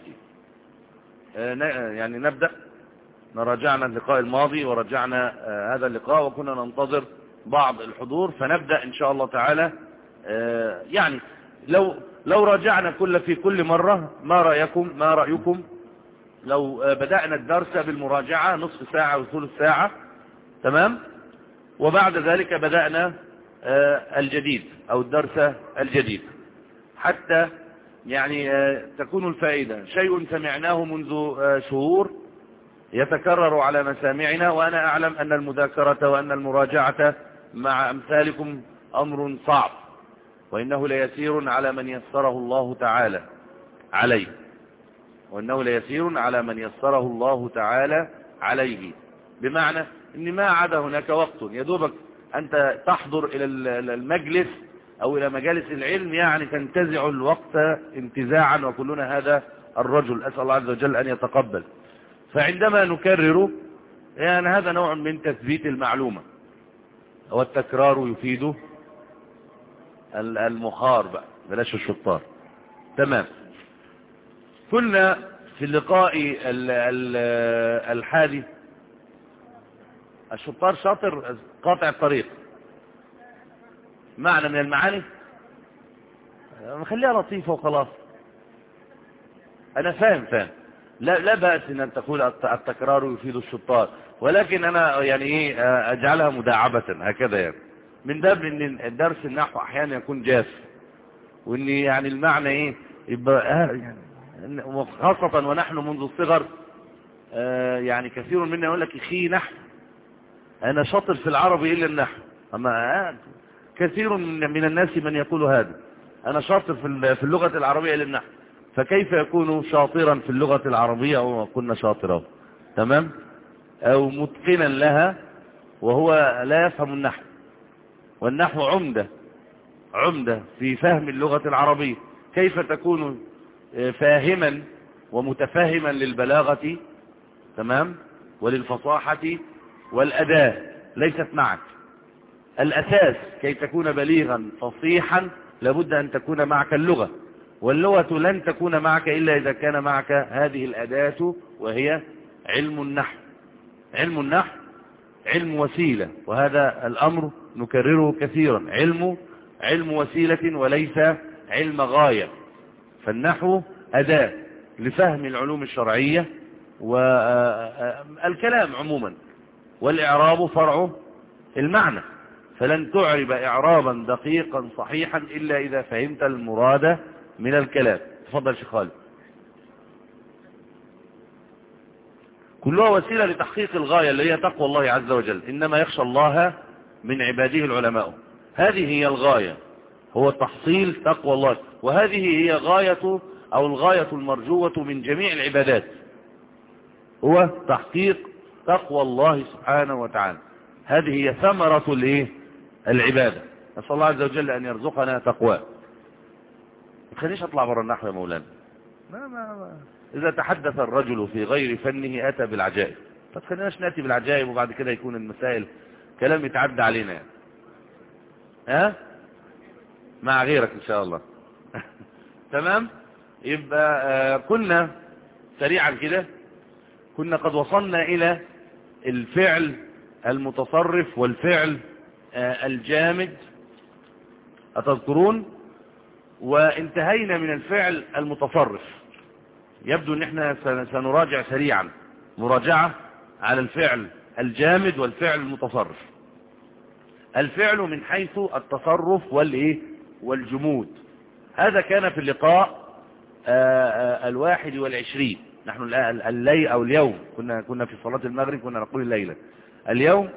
يعني نبدأ. نراجعنا اللقاء الماضي ورجعنا هذا اللقاء، وكنا ننتظر بعض الحضور، فنبدأ إن شاء الله تعالى. يعني لو لو راجعنا كل في كل مرة، ما رأيكم ما رأيكم لو بدأنا الدرس بالمراجعة نصف ساعة وثلث ساعة؟ تمام. وبعد ذلك بدأنا الجديد أو الدرس الجديد، حتى يعني تكون الفائدة شيء سمعناه منذ شهور يتكرر على مسامعنا. وأنا أعلم أن المذاكرة وأن المراجعة مع أمثالكم أمر صعب، وإنه ليسير على من يسره الله تعالى عليه، وإنه ليسير على من يسره الله تعالى عليه. بمعنى أن ما عاد هناك وقت يدوبك أنت تحضر إلى المجلس أو إلى مجالس العلم، يعني تنتزع الوقت انتزاعا، وكلنا هذا الرجل، أسأل الله عز وجل أن يتقبل. فعندما نكرر، يعني هذا نوع من تثبيت المعلومة، والتكرار يفيد المخار بقى، بلاش الشطار. تمام. كنا في اللقاء الحادي الشطار شاطر قاطع الطريق، معنى من المعاني نخليها لطيفة وخلاص. أنا فاهم فاهم لا لا بأس أن تقول التكرار يفيد الشطار، ولكن أنا يعني إيه أجعلها مداعبة هكذا، يعني من باب أن الدرس النحو أحيانا يكون جاف، وأن يعني المعنى إيه يبقى يعني خاصة ونحن منذ الصغر. يعني كثير منا يقول لك اخي نحو، أنا شاطر في العربي إلا النحو. أما كثير من الناس من يقول هذا، أنا شاطر في اللغة العربية إلا النحو. فكيف يكون شاطرا في اللغة العربية أو كنا شاطرا؟ تمام. أو متقنا لها وهو لا يفهم النحو، والنحو عمدة عمدة في فهم اللغة العربية. كيف تكون فاهما ومتفاهما للبلاغة، تمام، وللفصاحة والأداء؟ ليست معك. الأساس كي تكون بليغا فصيحا لابد أن تكون معك اللغة، واللغة لن تكون معك إلا إذا كان معك هذه الأداة، وهي علم النحو. علم النحو علم وسيلة، وهذا الأمر نكرره كثيرا. علم علم وسيلة وليس علم غاية. فالنحو أداة لفهم العلوم الشرعية والكلام عموما، والإعراب فرع المعنى. فلن تعرب إعرابا دقيقا صحيحا إلا إذا فهمت المراد من الكلام. تفضل شيخ خالد. كلها وسيلة لتحقيق الغاية اللي هي تقوى الله عز وجل. إنما يخشى الله من عباده العلماء. هذه هي الغاية، هو تحصيل تقوى الله، وهذه هي غاية أو الغاية المرجوة من جميع العبادات، هو تحقيق تقوى الله سبحانه وتعالى. هذه هي ثمرة الايه العبادة. نسأل الله عز وجل أن يرزقنا تقواه. ما تخليش أطلع برا النحو يا مولانا. ما ما ما. إذا تحدث الرجل في غير فنه أتى بالعجائب، فتخليناش نأتي بالعجائب وبعد كده يكون المسائل كلام يتعدى علينا يعني. ها مع غيرك إن شاء الله. تمام. يبقى آه كنا سريعا كده كنا قد وصلنا إلى الفعل المتصرف والفعل آه الجامد، أتذكرون؟ وانتهينا من الفعل المتصرف. يبدو ان احنا سنراجع سريعا مراجعة على الفعل الجامد والفعل المتصرف. الفعل من حيث التصرف والايه والجمود، هذا كان في اللقاء الواحد والعشرين. نحن الليل او اليوم كنا كنا في صلاة المغرب كنا نقول الليلة. اليوم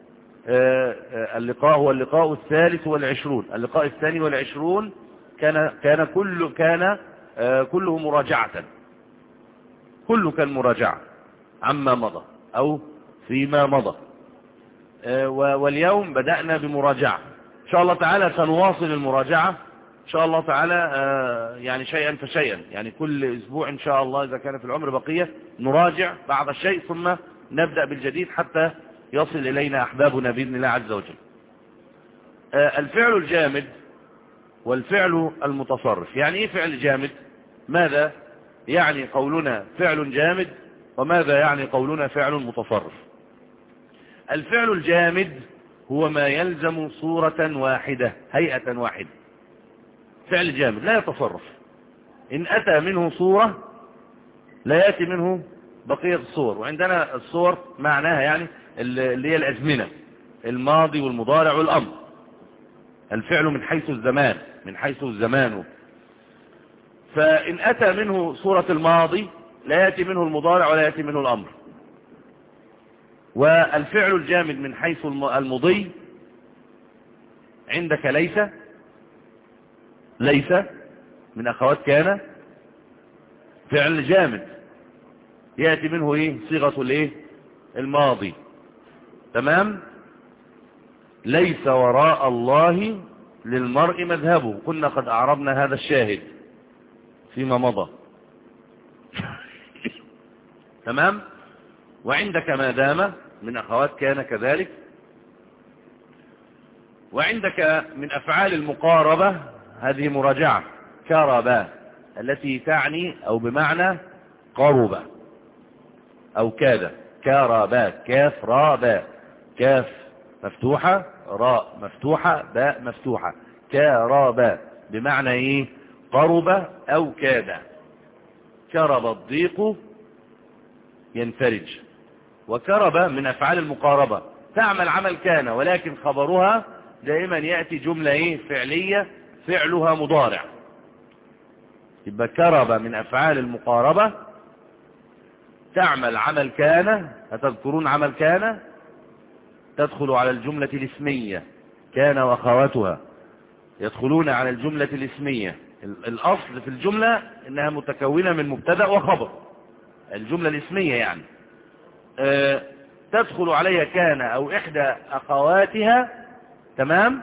اللقاء هو اللقاء الثالث والعشرون. اللقاء الثاني والعشرون كان كان كل كان كله مراجعة، كله كان مراجعة عما مضى أو فيما مضى. واليوم بدأنا بمراجعة إن شاء الله تعالى. سنواصل المراجعة إن شاء الله تعالى يعني شيئا فشيئا، يعني كل أسبوع إن شاء الله إذا كان في العمر بقية نراجع بعض الشيء ثم نبدأ بالجديد حتى يصل إلينا أحبابنا بإذن الله عز وجل. الفعل الجامد والفعل المتصرف. يعني إيه فعل جامد؟ ماذا يعني قولنا فعل جامد وماذا يعني قولنا فعل متصرف؟ الفعل الجامد هو ما يلزم صورة واحدة، هيئة واحدة. فعل جامد لا يتصرف، إن أتى منه صورة لا يأتي منه بقية الصور. وعندنا الصور معناها يعني اللي هي الأزمنة، الماضي والمضارع والأمر. الفعل من حيث الزمان، من حيث الزمان. فإن أتى منه صورة الماضي لا يأتي منه المضارع ولا يأتي منه الأمر. والفعل الجامد من حيث المضي عندك ليس، ليس من أخوات كان فعل جامد يأتي منه إيه صيغة الإيه الماضي. تمام. ليس وراء الله للمرء مذهبه، كنا قد أعربنا هذا الشاهد فيما مضى. تمام. وعندك ما دام من أخوات كان كذلك. وعندك من أفعال المقاربة، هذه مراجعة، كربا التي تعني أو بمعنى قرب أو كاد. كربا، كاف راء باء، كاف مفتوحة راء مفتوحة باء مفتوحة. كربا بمعنى ايه قرب او كاد. كرب الضيق ينفرج. وكرب من افعال المقاربة، تعمل عمل كان ولكن خبرها دائما يأتي جملة ايه فعلية فعلها مضارع. يبقى كرب من افعال المقاربة، تعمل عمل كان. هتذكرون عمل كان تدخل على الجملة الاسمية، كان واخواتها يدخلون على الجملة الاسمية. الأصل في الجملة إنها متكونة من مبتدأ وخبر، الجملة الاسمية يعني أه تدخل عليها كان أو إحدى أخواتها. تمام.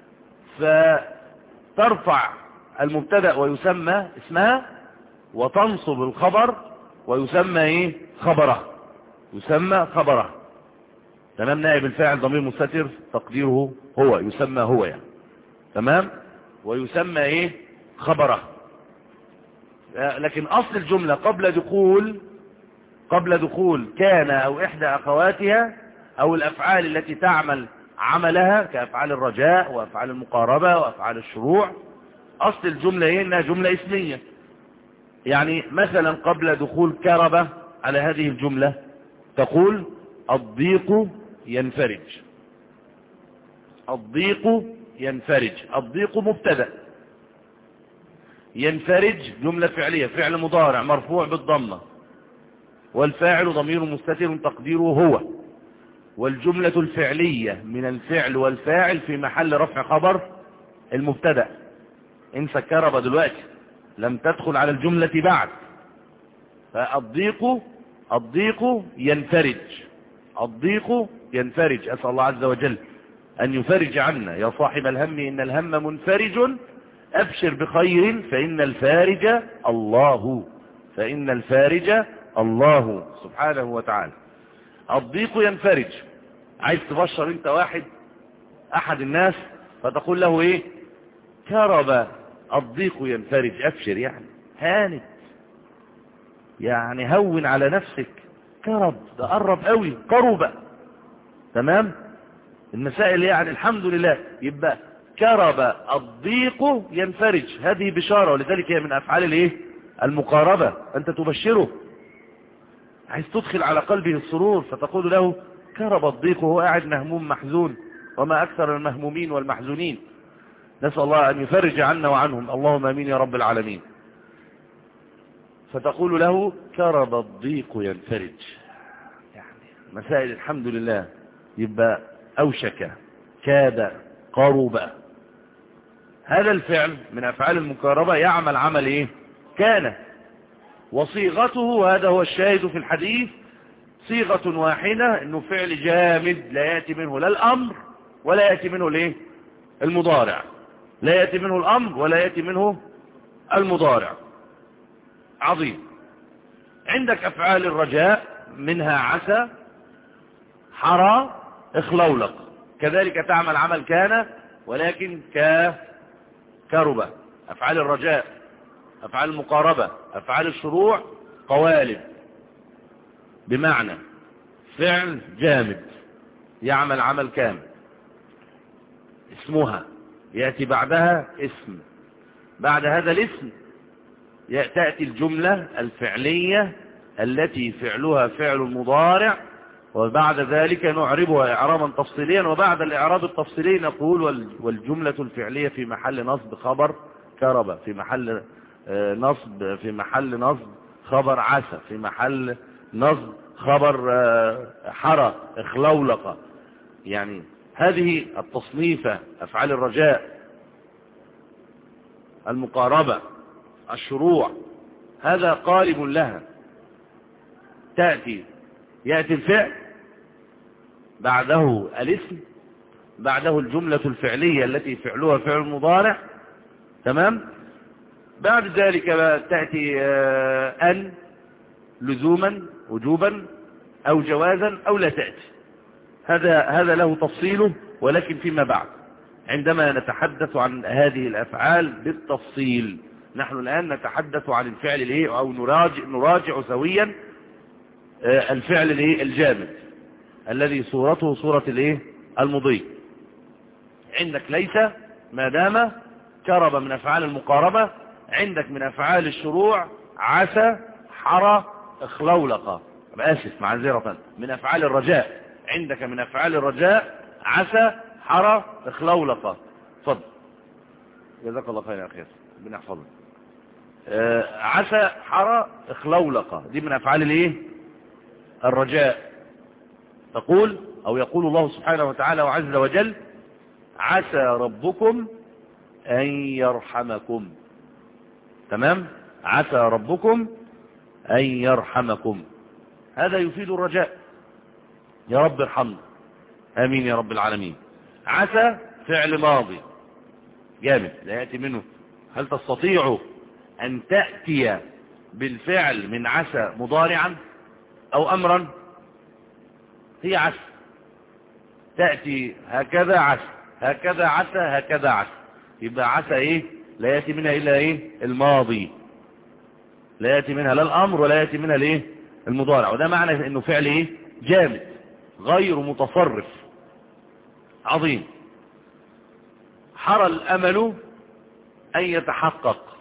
فترفع المبتدأ ويسمى اسمها، وتنصب الخبر ويسمى إيه خبره، يسمى خبره. تمام. نائب الفاعل ضمير مستتر تقديره هو، يسمى هو يعني. تمام. ويسمى ايه خبره. لكن اصل الجملة قبل دخول قبل دخول كان او احدى اخواتها او الافعال التي تعمل عملها كافعال الرجاء وافعال المقاربة وافعال الشروع، اصل الجملة ايه انها جملة اسمية. يعني مثلا قبل دخول كربة على هذه الجملة تقول الضيق ينفرج. الضيق ينفرج. الضيق مبتدأ، ينفرج جملة فعلية فعل مضارع مرفوع بالضمة. والفاعل ضمير مستتر تقديره هو، والجملة الفعلية من الفعل والفاعل في محل رفع خبر المبتدأ. انسى كرب دلوقتي، لم تدخل على الجملة بعد. فالضيق الضيق ينفرج، الضيق ينفرج. أسأل الله عز وجل أن يفرج عنا. يا صاحب الهم إن الهم منفرج، أبشر بخير فإن الفارج الله، فإن الفارج الله سبحانه وتعالى. الضيق ينفرج. عايز تبشر انت واحد أحد الناس فتقول له ايه؟ كرب الضيق ينفرج، أبشر يعني هانت، يعني هون على نفسك. كرب ده قرب قوي، قرب. تمام. المسائل يعني الحمد لله. يبقى كرب الضيق ينفرج، هذه بشارة، ولذلك هي من أفعال الايه؟ المقاربة. أنت تبشره، عايز تدخل على قلبه السرور، فتقول له كرب الضيق وهو قاعد مهموم محزون، وما أكثر المهمومين والمحزونين. نسأل الله أن يفرج عنا وعنهم، اللهم امين يا رب العالمين. فتقول له كرب الضيق ينفرج، يعني مسائل الحمد لله. يبقى أوشك، كاد، قرب. هذا الفعل من أفعال المقاربة يعمل عمل إيه؟ كان. وصيغته، هذا هو الشاهد في الحديث، صيغة واحدة، إنه فعل جامد لا يأتي منه لا الأمر ولا يأتي منه الإيه؟ المضارع. لا يأتي منه الأمر ولا يأتي منه المضارع. عظيم. عندك أفعال الرجاء، منها عسى، حرى، اخلولق، كذلك تعمل عمل كان، ولكن ك كربة. أفعال الرجاء، أفعال المقاربة، أفعال الشروع، قوالب، بمعنى فعل جامد يعمل عمل كامل، اسمها يأتي بعدها اسم، بعد هذا الاسم تأتي الجملة الفعلية التي فعلها فعل مضارع، وبعد ذلك نعربها إعرابا تفصيليا، وبعد الإعراب التفصيلي نقول والجملة الفعلية في محل نصب خبر كربة، في محل نصب في محل نصب خبر عسى، في محل نصب خبر حرى، اخلولق. يعني هذه التصنيفة، أفعال الرجاء، المقاربة، الشروع، هذا قالب لها. تأتي يأتي الفعل، بعده الاسم، بعده الجملة الفعلية التي فعلها فعل مضارع. تمام. بعد ذلك تأتي أن لزوما وجوبا أو جوازا أو لا تأتي. هذا هذا له تفصيله، ولكن فيما بعد عندما نتحدث عن هذه الأفعال بالتفصيل. نحن الآن نتحدث عن الفعل الايه، أو نراجع, نراجع سويا الفعل الايه الجامد الذي صورته صورة الايه المضي. عندك ليس، ما دام كرب من أفعال المقاربة. عندك من أفعال الشروع عسى، حرى، اخلولق. آسف معذرة. من أفعال الرجاء، عندك من أفعال الرجاء عسى، حرى، اخلولق. فضل جزاك الله خير يا أخي، ربنا يحفظك. آه عسى، حرى، اخلولق، دي من أفعال الايه الرجاء. تقول أو يقول الله سبحانه وتعالى وعز وجل عسى ربكم أن يرحمكم. تمام. عسى ربكم أن يرحمكم، هذا يفيد الرجاء، يا رب ارحمنا، آمين يا رب العالمين. عسى فعل ماضي جامد لا يأتي منه. هل تستطيع أن تأتي بالفعل من عسى مضارعا أو أمرا؟ هي عسى، تأتي هكذا عسى، هكذا عسى، هكذا عسى. يبقى عسى ايه؟ لا يأتي منها إلا ايه؟ الماضي، لا يأتي منها لا الأمر ولا يأتي منها الايه؟ المضارع. وده معنى انه فعل ايه؟ جامد غير متصرف. عظيم. حرى الأمل أن يتحقق،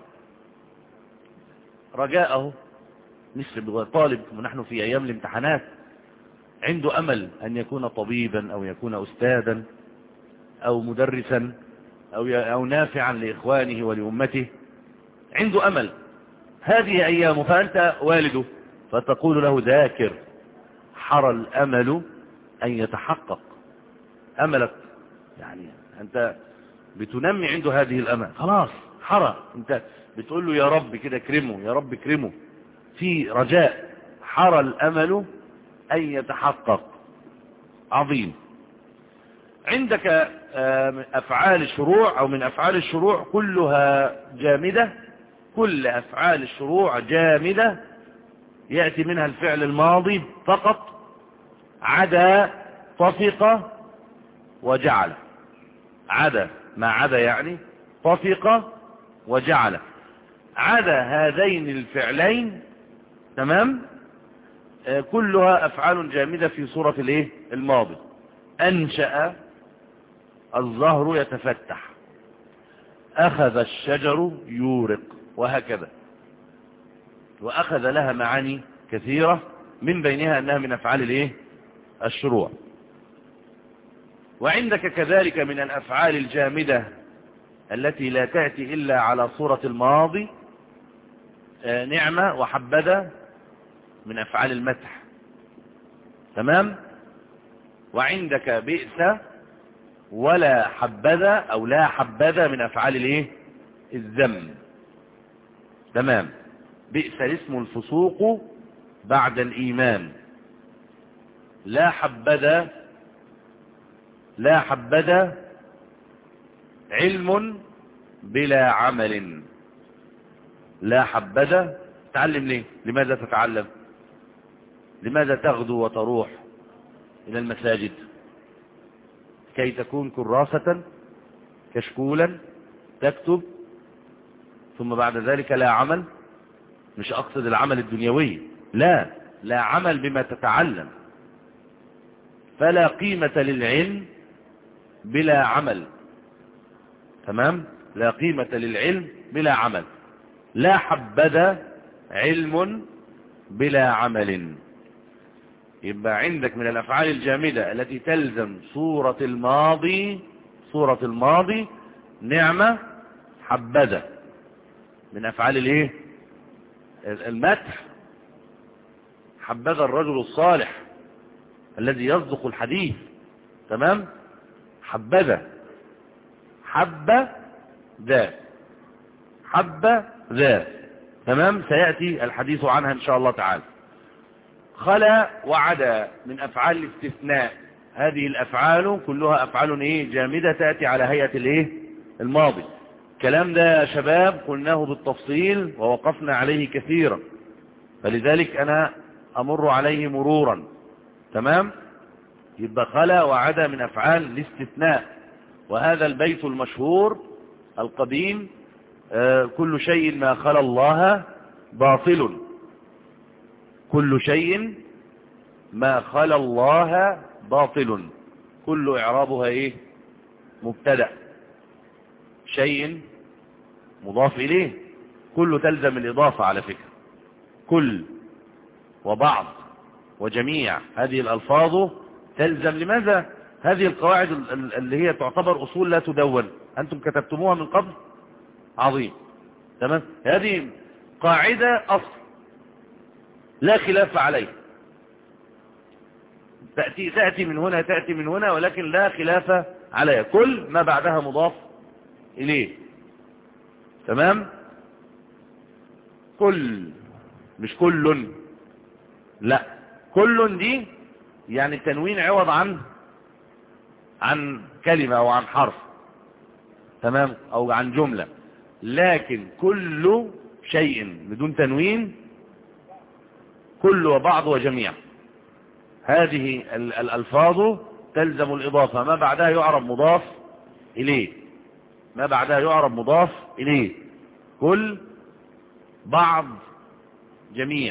رجاءه مثل طالب ونحن في أيام الامتحانات عنده أمل أن يكون طبيبا أو يكون أستاذا أو مدرسا أو أو نافعا لإخوانه ولأمته، عنده أمل. هذه أيامه، فأنت والده فتقول له ذاكر حرى الأمل أن يتحقق أملك، يعني أنت بتنمي عنده هذه الأمل، خلاص حرى، أنت بتقول له يا رب كده اكرمه، يا رب اكرمه، في رجاء، حرى الأمل أن يتحقق. عظيم. عندك أفعال الشروع أو من أفعال الشروع كلها جامدة، كل أفعال الشروع جامدة يأتي منها الفعل الماضي فقط، عدا طفق وجعل. عدا، ما عدا يعني طفق وجعل، عدا هذين الفعلين تمام، آه كلها أفعال جامدة في صورة الايه الماضي. أنشأ الزهر يتفتح، أخذ الشجر يورق، وهكذا. وأخذ لها معاني كثيرة، من بينها أنها من أفعال الايه الشروع. وعندك كذلك من الأفعال الجامدة التي لا تأتي إلا على صورة الماضي آه نعمة وحبذا، من أفعال المدح تمام. وعندك بئس ولا حبذا أو لا حبذا من أفعال الايه الذم تمام. بئس اسم الفسوق بعد الإيمان، لا حبذا، لا حبذا علم بلا عمل. لا حبذا تعلم ليه؟ لماذا تتعلم؟ لماذا تغدو وتروح إلى المساجد؟ كي تكون كراسة كشكولا تكتب، ثم بعد ذلك لا عمل. مش أقصد العمل الدنيوي، لا، لا عمل بما تتعلم. فلا قيمة للعلم بلا عمل تمام، لا قيمة للعلم بلا عمل. لا حبذا علم بلا عمل. يبقى عندك من الأفعال الجامدة التي تلزم صورة الماضي، صورة الماضي نعمة حبذا، من أفعال الايه المدح. حبذا الرجل الصالح الذي يصدق الحديث تمام. حبذا، حب ذا، حب ذا تمام، سيأتي الحديث عنها إن شاء الله تعالى. خلا وعدا من أفعال الاستثناء. هذه الأفعال كلها أفعال إيه جامدة، تأتي على هيئة الإيه الماضي. الكلام ده يا شباب قلناه بالتفصيل ووقفنا عليه كثيرا، فلذلك أنا أمر عليه مرورا تمام. يبقى خلا وعدا من أفعال الاستثناء. وهذا البيت المشهور القديم آه كل شيء ما خلا الله باطل، كل شيء ما خلا الله باطل. كل إعرابها إيه مبتدأ، شيء مضاف إليه، كل تلزم الإضافة على فكرة، كل وبعض وجميع هذه الألفاظ تلزم. لماذا؟ هذه القواعد اللي هي تعتبر أصول لا تدون، أنتم كتبتموها من قبل. عظيم تمام. هذه قاعدة أصل لا خلاف عليه، تأتي, تأتي من هنا تأتي من هنا، ولكن لا خلاف عليها، كل ما بعدها مضاف إليه تمام. كل، مش كل، لا، كل دي يعني التنوين عوض عن عن كلمة أو عن حرف تمام، أو عن جملة. لكن كل شيء بدون تنوين، كل وبعض وجميع، هذه الألفاظ تلزم الإضافة، ما بعدها يعرب مضاف إليه، ما بعدها يعرب مضاف إليه. كل، بعض، جميع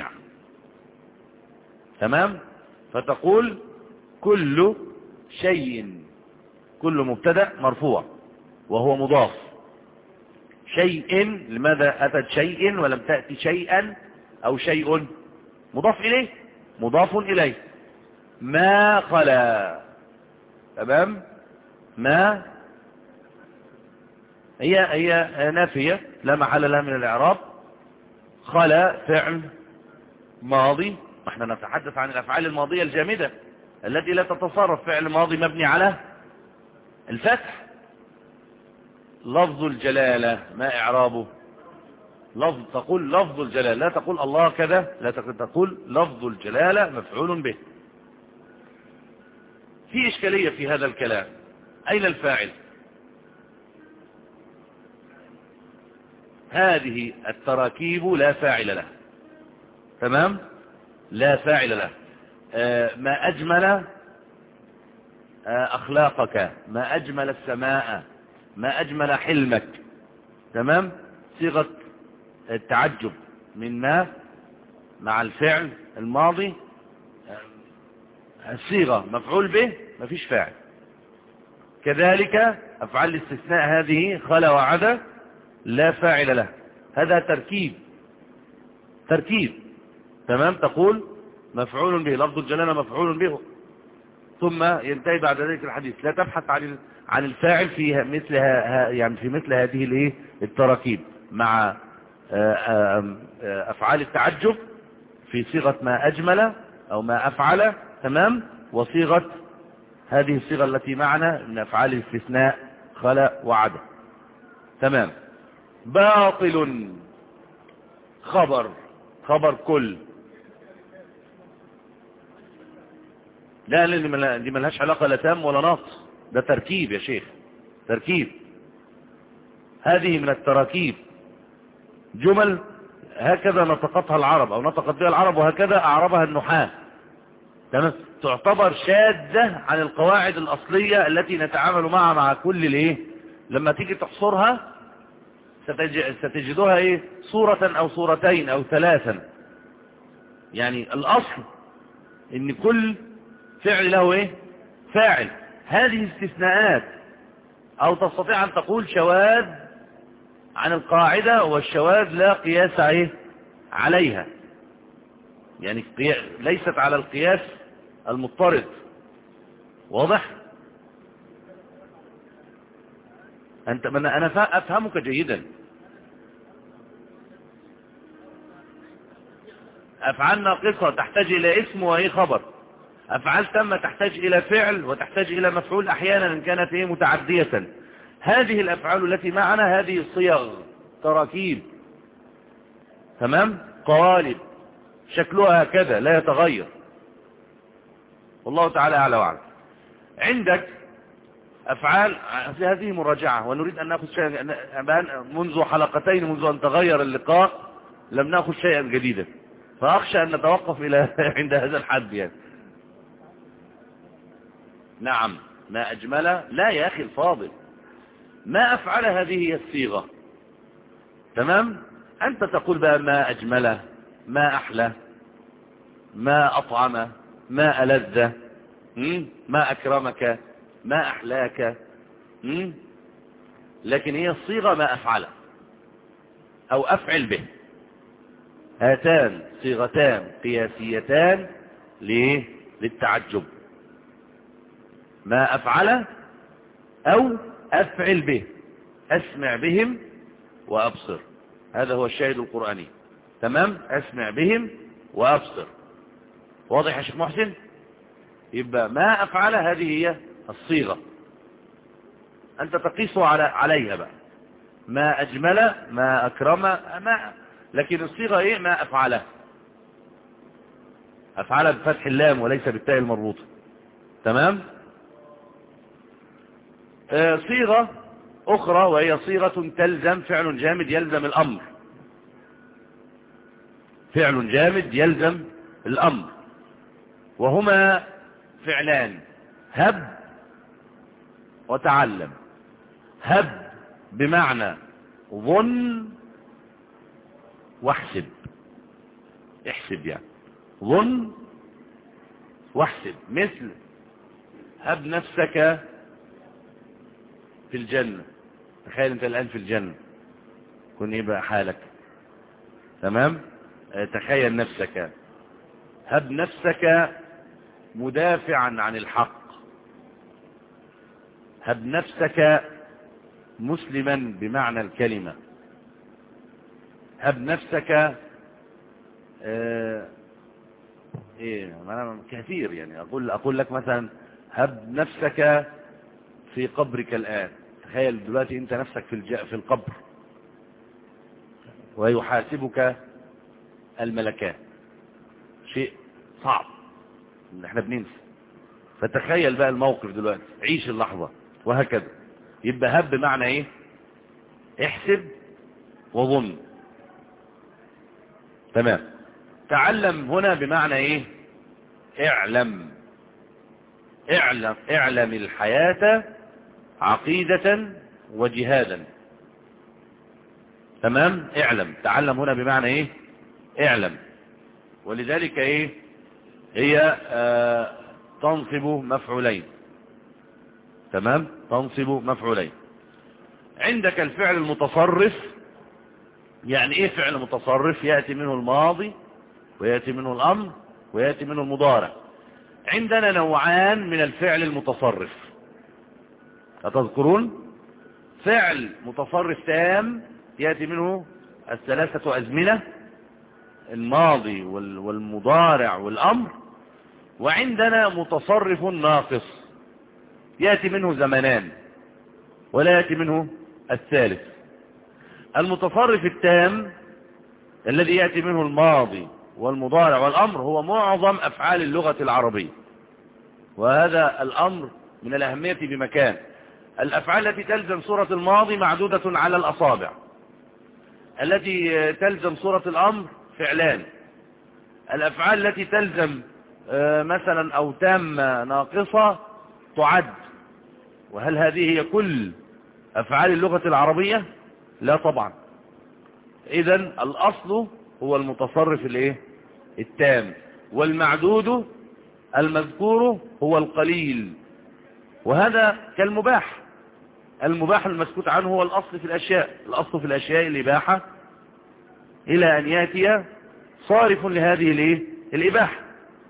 تمام. فتقول كل شيء، كل مبتدأ مرفوع وهو مضاف. شيء، لماذا أتت شيء ولم تأتي شيئا أو شيء؟ مضاف إليه، مضاف إليه. ما خلا تمام، ما هي هي نافية لا محل لها من الإعراب. خلا فعل ماضي، احنا نتحدث عن الأفعال الماضية الجامدة التي لا تتصرف، فعل ماضي مبني على الفتح. لفظ الجلالة ما إعرابه؟ لفظ، تقول لفظ الجلالة، لا تقول الله كذا، لا تقول لفظ الجلالة مفعول به. في إشكالية في هذا الكلام، أين الفاعل؟ هذه التراكيب لا فاعل له، تمام، لا فاعل له. آه ما أجمل آه أخلاقك، ما أجمل السماء، ما أجمل حلمك، تمام. صيغة التعجب من ما مع الفعل الماضي، الصيغة مفعول به مفيش فاعل. كذلك أفعال الاستثناء هذه خلا وعدا لا فاعل له، هذا تركيب، تركيب، تمام. تقول مفعول به، لفظ الجلالة مفعول به، ثم ينتهي بعد ذلك الحديث. لا تبحث عن عن الفاعل في مثلها، يعني في مثل هذه الايه التراكيب مع أفعال التعجب في صيغة ما أجمل أو ما أفعل، تمام، وصيغة هذه الصيغة التي معنا من أفعال الاستثناء خلا وعدا، تمام. باطل خبر، خبر كل، لا لا دي ملهاش علاقة لا تام ولا ناقص، ده تركيب يا شيخ، تركيب. هذه من التراكيب، جمل هكذا نطقتها العرب أو نطقت بها العرب وهكذا أعربها النحاة، تمام. تعتبر شاذة عن القواعد الأصلية التي نتعامل معها مع كل الايه. لما تيجي تحصرها ستجدها ايه صورة أو صورتين أو ثلاثا. يعني الأصل ان كل فعل له ايه فاعل. هذه استثناءات، او تستطيع ان تقول شواذ عن القاعدة، والشواذ لا قياس ايه عليها، يعني ليست على القياس المضطرد، واضح؟ انت انا افهمك جيدا. افعال ناقصة تحتاج الى اسم وايه خبر، افعال تامة تحتاج الى فعل وتحتاج الى مفعول احيانا ان كانت ايه متعدية. هذه الافعال التي معنا هذه الصيغ تراكيب، تمام، قوالب، شكلها هكذا لا يتغير، والله تعالى اعلى واعلم. عندك افعال في هذه مراجعة، ونريد ان ناخذ شيئا منذ حلقتين، منذ ان تغير اللقاء لم ناخذ شيئا جديدا، فاخشى ان نتوقف الى عند هذا الحد يعني. نعم، ما أجمل، لا يا أخي الفاضل، ما أفعل هذه هي الصيغة، تمام. أنت تقول بقى ما أجمل، ما أحلى، ما أطعم، ما ألذ، ما أكرمك، ما أحلاك، لكن هي الصيغة ما أفعل أو أفعل به. هاتان صيغتان قياسيتان للتعجب، ما أفعل أو أفعل به، أسمع بهم وأبصر، هذا هو الشاهد القرآني، تمام. أسمع بهم وأبصر، واضح يا شيخ محسن؟ يبقى ما أفعل هذه هي الصيغة، أنت تقيسه على عليها بقى، ما أجمل، ما أكرم، ما، لكن الصيغة إيه؟ ما أفعله، أفعل بفتح اللام وليس بالتاء المربوطة، تمام. آه صيغة أخرى وهي صيغة تلزم فعل جامد يلزم الأمر، فعل جامد يلزم الأمر، وهما فعلان، هب وتعلم. هب بمعنى ظن واحسب، احسب يعني، ظن واحسب، مثل هب نفسك في الجنة، تخيل انت الآن في الجنة، كن يبقى حالك، تمام. تخيل نفسك، هب نفسك مدافعا عن الحق، هب نفسك مسلما بمعنى الكلمة، هب نفسك ايه انا كثير يعني اقول اقول لك مثلا هب نفسك في قبرك الآن. تخيل دلوقتي انت نفسك في الج... في القبر ويحاسبك الملكان، شيء صعب ان احنا بننسى. فتخيل بقى الموقف دلوقتي، عيش اللحظة وهكذا. يبقى هب بمعنى ايه؟ احسب وظن. تمام. تعلم هنا بمعنى ايه؟ اعلم اعلم اعلم الحياة عقيدة وجهادا. تمام. اعلم، تعلم هنا بمعنى ايه؟ اعلم. ولذلك ايه هي آه تنصب مفعولين. تمام، تنصب مفعولين. عندك الفعل المتصرف. يعني ايه فعل متصرف؟ يأتي منه الماضي ويأتي منه الامر ويأتي منه المضارع. عندنا نوعان من الفعل المتصرف، أتذكرون؟ فعل متصرف تام يأتي منه الثلاثة أزمنة، الماضي والمضارع والأمر. وعندنا متصرف ناقص يأتي منه زمنان ولا يأتي منه الثالث. المتصرف التام الذي يأتي منه الماضي والمضارع والأمر هو معظم أفعال اللغة العربية، وهذا الأمر من الأهمية بمكان. الأفعال التي تلزم صورة الماضي معدودة على الأصابع، التي تلزم صورة الأمر فعلان، الأفعال التي تلزم مثلا أو تامة ناقصة تعد. وهل هذه هي كل أفعال اللغة العربية؟ لا طبعا. إذن الأصل هو المتصرف الايه؟ التام، والمعدود المذكور هو القليل. وهذا كالمباح. المباح المسكوت عنه هو الأصل في الأشياء. الأصل في الأشياء الإباحة إلى أن يأتي صارف لهذه الايه؟ الإباحة.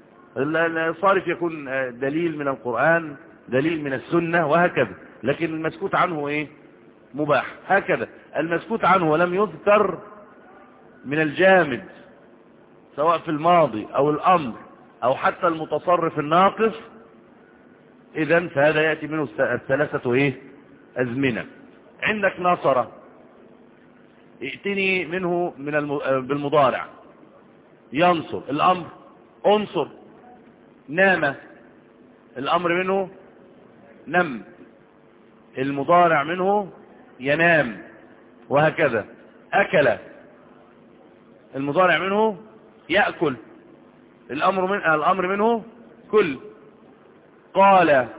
الصارف يكون دليل من القرآن، دليل من السنة، وهكذا. لكن المسكوت عنه ايه؟ مباح. هكذا المسكوت عنه ولم يذكر من الجامد سواء في الماضي أو الأمر أو حتى المتصرف الناقص، إذن فهذا يأتي منه الثلاثة ايه؟ أزمنة. عندك نصر، ائتني منه من الم... بالمضارع. ينصر الأمر انصر. نام الأمر منه نم، المضارع منه ينام، وهكذا. أكل المضارع منه يأكل، الأمر من الأمر منه كل. قال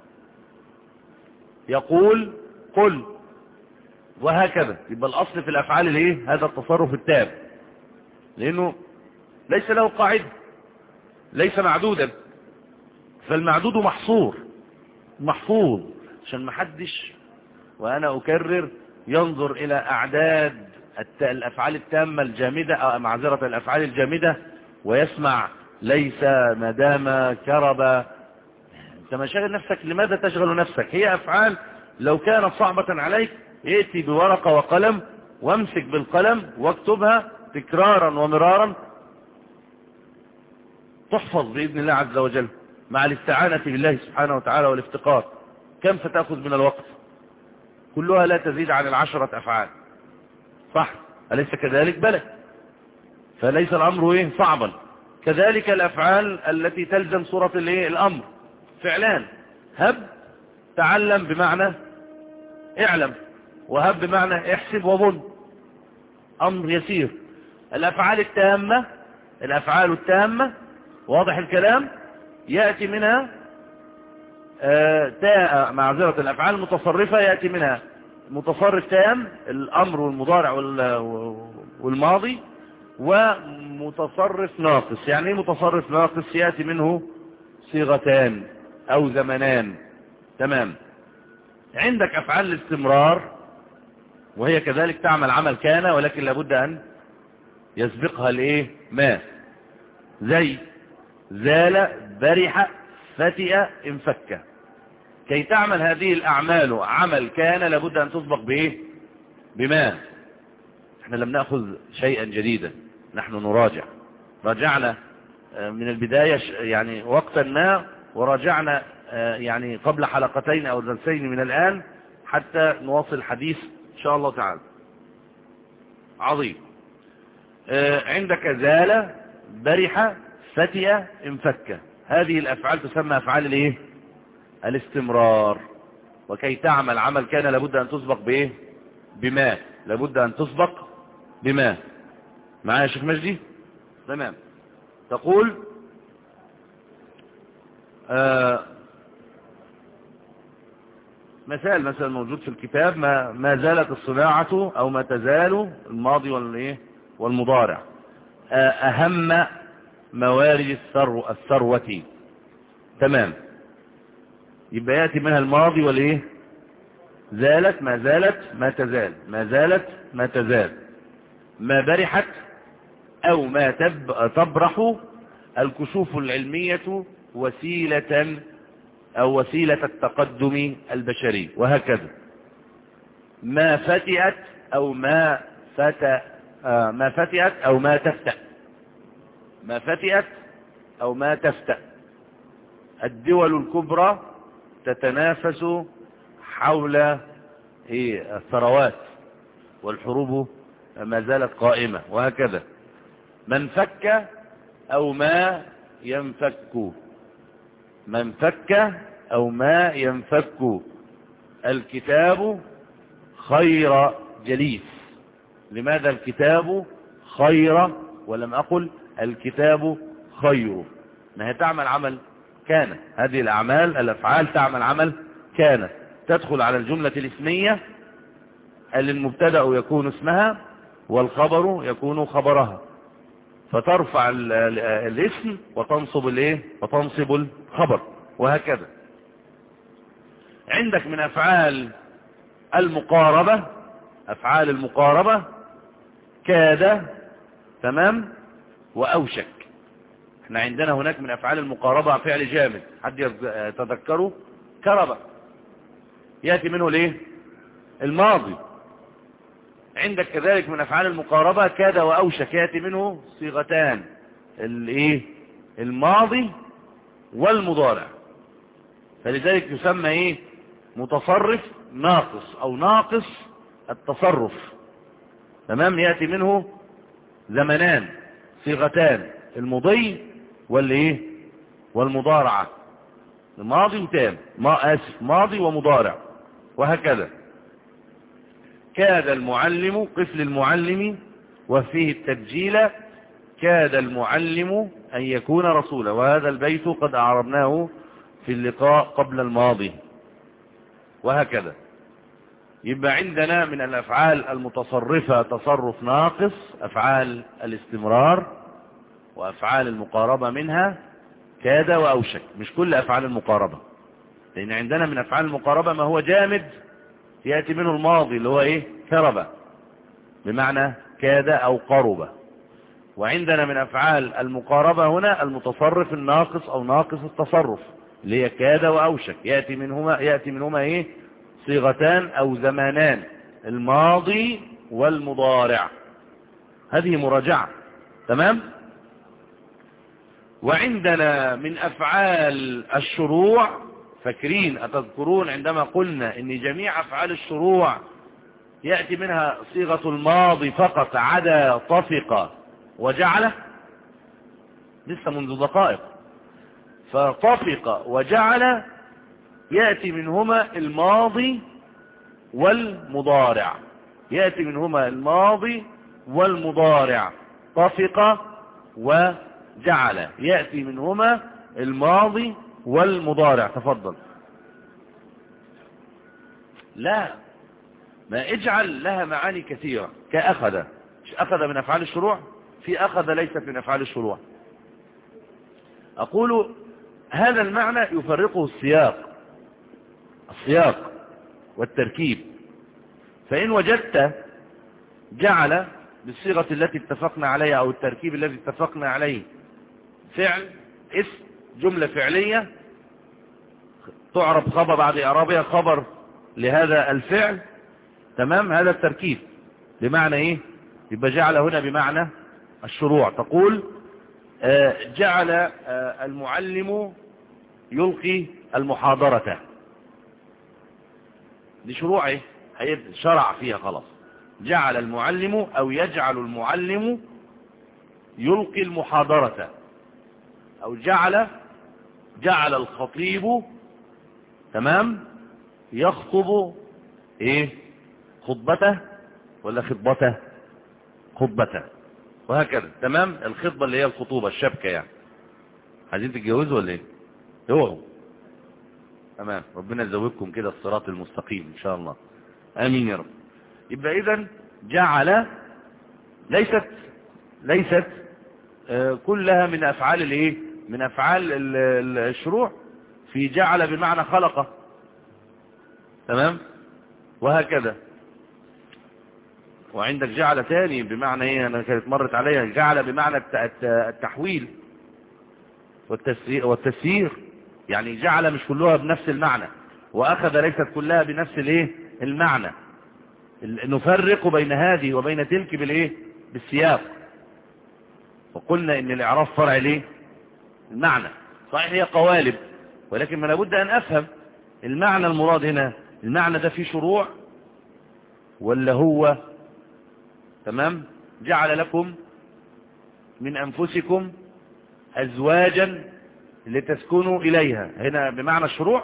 يقول قل، وهكذا. يبقى الأصل في الأفعال الايه؟ هذا التصرف التام، لأنه ليس له قاعدة، ليس معدودا. فالمعدود محصور محفوظ، عشان ما حدش، وأنا أكرر، ينظر إلى أعداد الأفعال التامة الجامدة أو معذرة الأفعال الجامدة ويسمع ليس، مدام، كرب. أنت ما شاغل نفسك، لماذا تشغل نفسك؟ هي أفعال لو كانت صعبة عليك ائتي بورقة وقلم وامسك بالقلم واكتبها تكرارا ومرارا، تحفظ بإذن الله عز وجل مع الاستعانة بالله سبحانه وتعالى والافتقار. كم ستأخذ من الوقت؟ كلها لا تزيد عن العشرة أفعال، صح؟ أليس كذلك؟ بلى. فليس الأمر ايه؟ صعبا. كذلك الأفعال التي تلزم صورة الايه؟ الأمر فعلان. هب تعلم بمعنى اعلم، وهب بمعنى احسب وظن، أمر يسير. الأفعال التامة الأفعال التامة واضح الكلام، يأتي منها آه تاء معذرة الأفعال المتصرفة يأتي منها متصرف تام، الأمر والمضارع والماضي، ومتصرف ناقص. يعني ايه متصرف ناقص؟ يأتي منه صيغتان أو زمنان. تمام. عندك أفعال الاستمرار، وهي كذلك تعمل عمل كان، ولكن لابد أن يسبقها الايه؟ ما، زي زال، برح، فتئ، انفك. كي تعمل هذه الأعمال عمل كان لابد أن تسبق بإيه؟ بما. احنا لم نأخذ شيئا جديدا، نحن نراجع. راجعنا من البداية يعني وقتا ما، وراجعنا يعني قبل حلقتين أو درسين من الآن حتى نواصل الحديث إن شاء الله تعالى. عظيم. عندك زال، برح، فتئ، انفك، هذه الأفعال تسمى أفعال الايه؟ الاستمرار. وكي تعمل عمل كان لابد أن تسبق بإيه؟ بما، لابد أن تسبق بما. معايا يا شيخ مجدي؟ تمام. تقول آه مثال مثلا موجود في الكتاب، ما, ما زالت الصناعة أو ما تزال، الماضي والإيه؟ والمضارع، آه أهم موارد الثروة الثروة. تمام. يبقى يأتي منها الماضي والإيه؟ زالت، ما زالت، ما تزال، ما زالت، ما تزال، ما برحت أو ما تب تبرح الكشوف العلمية وسيلة أو وسيلة التقدم البشري، وهكذا. ما فتئت أو ما فتأ آه ما فتئت أو ما تفتأ، ما فتئت أو ما تفتأ. الدول الكبرى تتنافس حول إيه؟ الثروات، والحروب ما زالت قائمة، وهكذا. من فك أو ما ينفك، من فك أو ما ينفك. الكتاب خير جليس. لماذا الكتاب خير ولم أقل الكتاب خير؟ ما هي تعمل عمل كان. هذه الأعمال الأفعال تعمل عمل كان، تدخل على الجملة الاسمية اللي المبتدأ يكون اسمها والخبر يكون خبرها، فترفع الاسم وتنصب الايه؟ وتنصب الخبر، وهكذا. عندك من افعال المقاربة، افعال المقاربة كاد، تمام، واوشك. احنا عندنا هناك من افعال المقاربة فعل جامد، حد يتذكره؟ كرب، يأتي منه الايه؟ الماضي. عندك كذلك من افعال المقاربة كاد واوشك، يأتي منه صيغتان، الايه؟ الماضي والمضارع. فلذلك يسمى ايه؟ متصرف ناقص او ناقص التصرف. تمام. يأتي منه زمنان، صيغتان، المضي والايه؟ والمضارعة. الماضي وتام، ما اسف ماضي ومضارع، وهكذا. كاد المعلم، قفل المعلم وفيه التبجيل، كاد المعلم أن يكون رسولا. وهذا البيت قد أعربناه في اللقاء قبل الماضي، وهكذا. يبقى عندنا من الأفعال المتصرفة تصرف ناقص، أفعال الاستمرار وأفعال المقاربة منها كاد وأوشك. مش كل أفعال المقاربة، لأن عندنا من أفعال المقاربة ما هو جامد يأتي منه الماضي اللي هو إيه؟ كرب، بمعنى كاد أو قرب. وعندنا من أفعال المقاربة هنا المتصرف الناقص أو ناقص التصرف اللي هي كاد وأوشك، يأتي منهما يأتي منهما إيه؟ صيغتان أو زمانان، الماضي والمضارع. هذه مراجعة. تمام. وعندنا من أفعال الشروع، فاكرين أتذكرون عندما قلنا إن جميع أفعال الشروع يأتي منها صيغة الماضي فقط عدا طفق وجعل، لسه منذ دقائق. فطفق وجعل يأتي منهما الماضي والمضارع، يأتي منهما الماضي والمضارع. طفق وجعل يأتي منهما الماضي والمضارع. تفضل. لا، ما اجعل لها معاني كثيرة، كأخذ. مش أخذ من أفعال الشروع؟ في أخذ ليست من أفعال الشروع. أقول هذا المعنى يفرقه السياق، السياق والتركيب. فإن وجدت جعل بالصيغة التي اتفقنا عليها أو التركيب الذي اتفقنا عليه فعل اسم جملة فعلية تعرب خبر بعد إعرابها خبر لهذا الفعل، تمام، هذا التركيب بمعنى ايه؟ يبقى جعل هنا بمعنى الشروع. تقول جعل المعلم يلقي المحاضرة، دي شروعه شرع فيها خلاص. جعل المعلم أو يجعل المعلم يلقي المحاضرة، أو جعل جعل الخطيب تمام يخطب ايه خطبته ولا خطبته خطبته وهكذا تمام. الخطبة اللي هي الخطوبة الشبكة يعني. عايزين تتجوزوا ولا ايه؟ اوعوا. تمام، ربنا يزوجكم كده الصراط المستقيم ان شاء الله، امين يا رب. يبقى اذا جعل ليست ليست آه كلها من افعال الايه من افعال الشروع. في جعل بمعنى خلقه تمام وهكذا. وعندك جعل تاني بمعنى ايه، انا كانت مرت عليها، جعل بمعنى التحويل والتسيير. يعني جعل مش كلها بنفس المعنى، واخذ ليست كلها بنفس الايه المعنى. نفرق بين هذه وبين تلك بالايه بالسياق. وقلنا ان الاعراب فرع ليه المعنى. صحيح هي قوالب، ولكن ما لابد ان افهم المعنى المراد هنا. المعنى ده فيه شروع ولا هو تمام؟ جعل لكم من انفسكم ازواجا لتسكنوا اليها، هنا بمعنى الشروع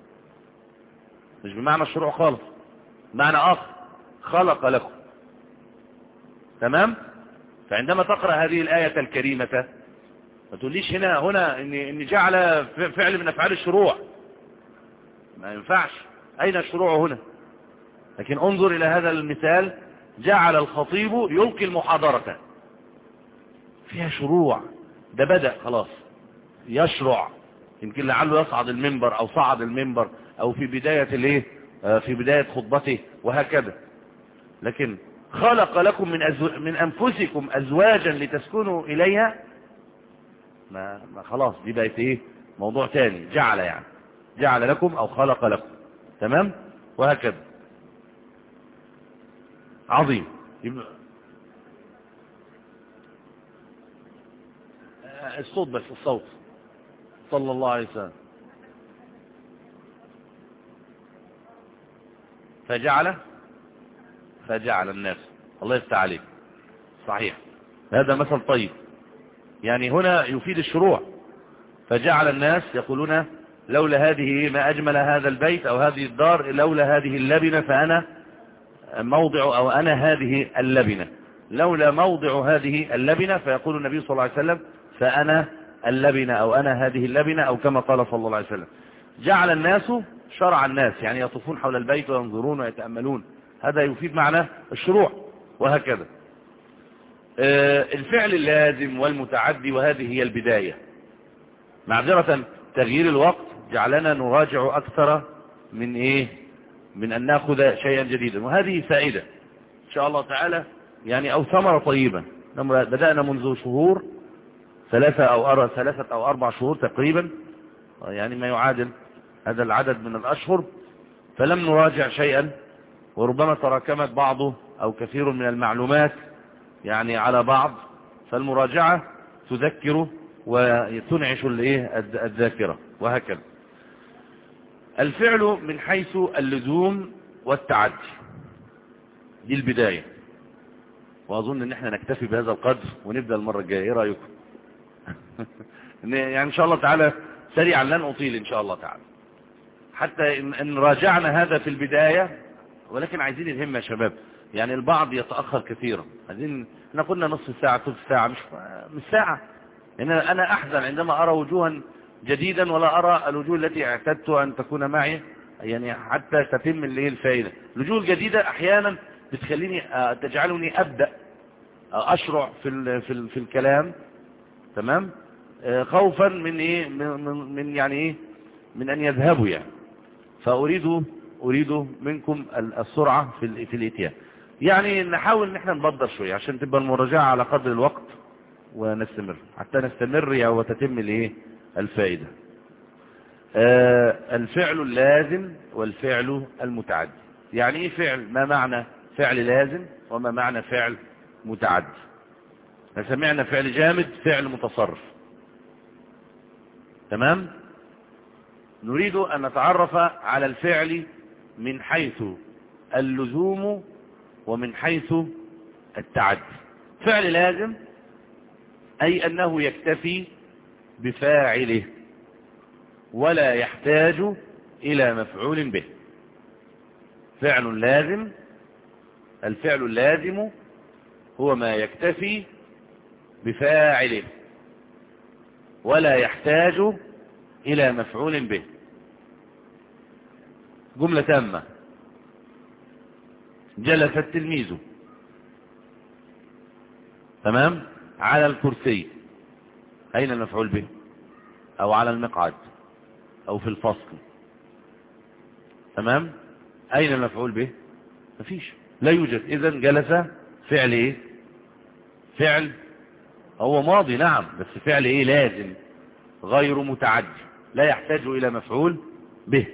مش بمعنى الشروع خالص، معنى اخر، خلق لكم تمام. فعندما تقرأ هذه الآية الكريمة ما تقوليش هنا هنا ان ان جعل فعل من افعال الشروع، ما ينفعش. اين الشروع هنا؟ لكن انظر الى هذا المثال، جعل الخطيب يلقي المحاضرة، فيها شروع، ده بدأ خلاص يشرع، يمكن لعله يصعد المنبر او صعد المنبر او في بداية الايه في بداية خطبته وهكذا. لكن خلق لكم من أزو... من انفسكم ازواجا لتسكنوا اليها، ما, ما خلاص دي بقت ايه موضوع تاني. جعل يعني جعل لكم او خلق لكم تمام وهكذا. عظيم. يبقى الصوت بس، الصوت صلى الله عليه وسلم. فجعل فجعل الناس، الله يفتح عليك، صحيح هذا مثل طيب. يعني هنا يفيد الشروع. فجعل الناس يقولون لولا هذه ما أجمل هذا البيت أو هذه الدار، لولا هذه اللبنة فأنا موضع أو أنا هذه اللبنة، لولا موضع هذه اللبنة، فيقول النبي صلى الله عليه وسلم فأنا اللبنة أو أنا هذه اللبنة، أو كما قال صلى الله عليه وسلم. جعل الناس شرع الناس، يعني يطوفون حول البيت وينظرون ويتأملون، هذا يفيد معنى الشروع وهكذا. الفعل اللازم والمتعدي، وهذه هي البداية. معذرة تغيير الوقت جعلنا نراجع أكثر من إيه من أن نأخذ شيئا جديدا، وهذه فائدة إن شاء الله تعالى يعني، أو ثمرة طيبة. بدأنا منذ شهور ثلاثة أو أرى ثلاثة أو أربع شهور تقريبا، يعني ما يعادل هذا العدد من الأشهر، فلم نراجع شيئا، وربما تراكمت بعضه أو كثير من المعلومات يعني على بعض، فالمراجعة تذكر وتنعش الذاكرة وهكذا. الفعل من حيث اللزوم والتعدي، دي البداية، وأظن ان احنا نكتفي بهذا القدر ونبدأ المرة الجاية. ايه رأيكم؟ يعني ان شاء الله تعالى سريعا، لن اطيل ان شاء الله تعالى، حتى ان راجعنا هذا في البداية، ولكن عايزين الهمة يا شباب. يعني البعض يتأخر كثيرا، عايزين احنا قلنا نصف ساعة ثلث ساعة، مش مش ساعة. لأن انا احزن عندما ارى وجوها جديدا ولا ارى الوجوه التي اعتدت ان تكون معي، يعني حتى تتم الليل الفائدة. الوجوه الجديدة احيانا بتخليني تجعلني ابدأ اشرع في ال في ال في الكلام تمام، خوفا من ايه من, من يعني ايه من ان يذهبوا يعني. فاريد اريد منكم السرعة في في الاتيان. يعني نحاول ان احنا نبدر شوية عشان تبقى المراجعة على قدر الوقت، ونستمر حتى نستمر يعني وتتم الايه الفائدة. آه الفعل اللازم والفعل المتعدي. يعني ايه فعل؟ ما معنى فعل لازم وما معنى فعل متعدي؟ سمعنا فعل جامد فعل متصرف. تمام. نريد أن نتعرف على الفعل من حيث اللزوم ومن حيث التعدي. فعل لازم أي أنه يكتفي بفاعله ولا يحتاج إلى مفعول به. فعل لازم، الفعل اللازم هو ما يكتفي بفاعله ولا يحتاج إلى مفعول به. جملة تامة: جلس التلميذ تمام على الكرسي، أين المفعول به؟ أو على المقعد أو في الفصل. تمام. أين المفعول به؟ مفيش، لا يوجد. إذن جلس فعل إيه؟ فعل هو ماضي نعم، بس فعل إيه؟ لازم غير متعدي لا يحتاج إلى مفعول به.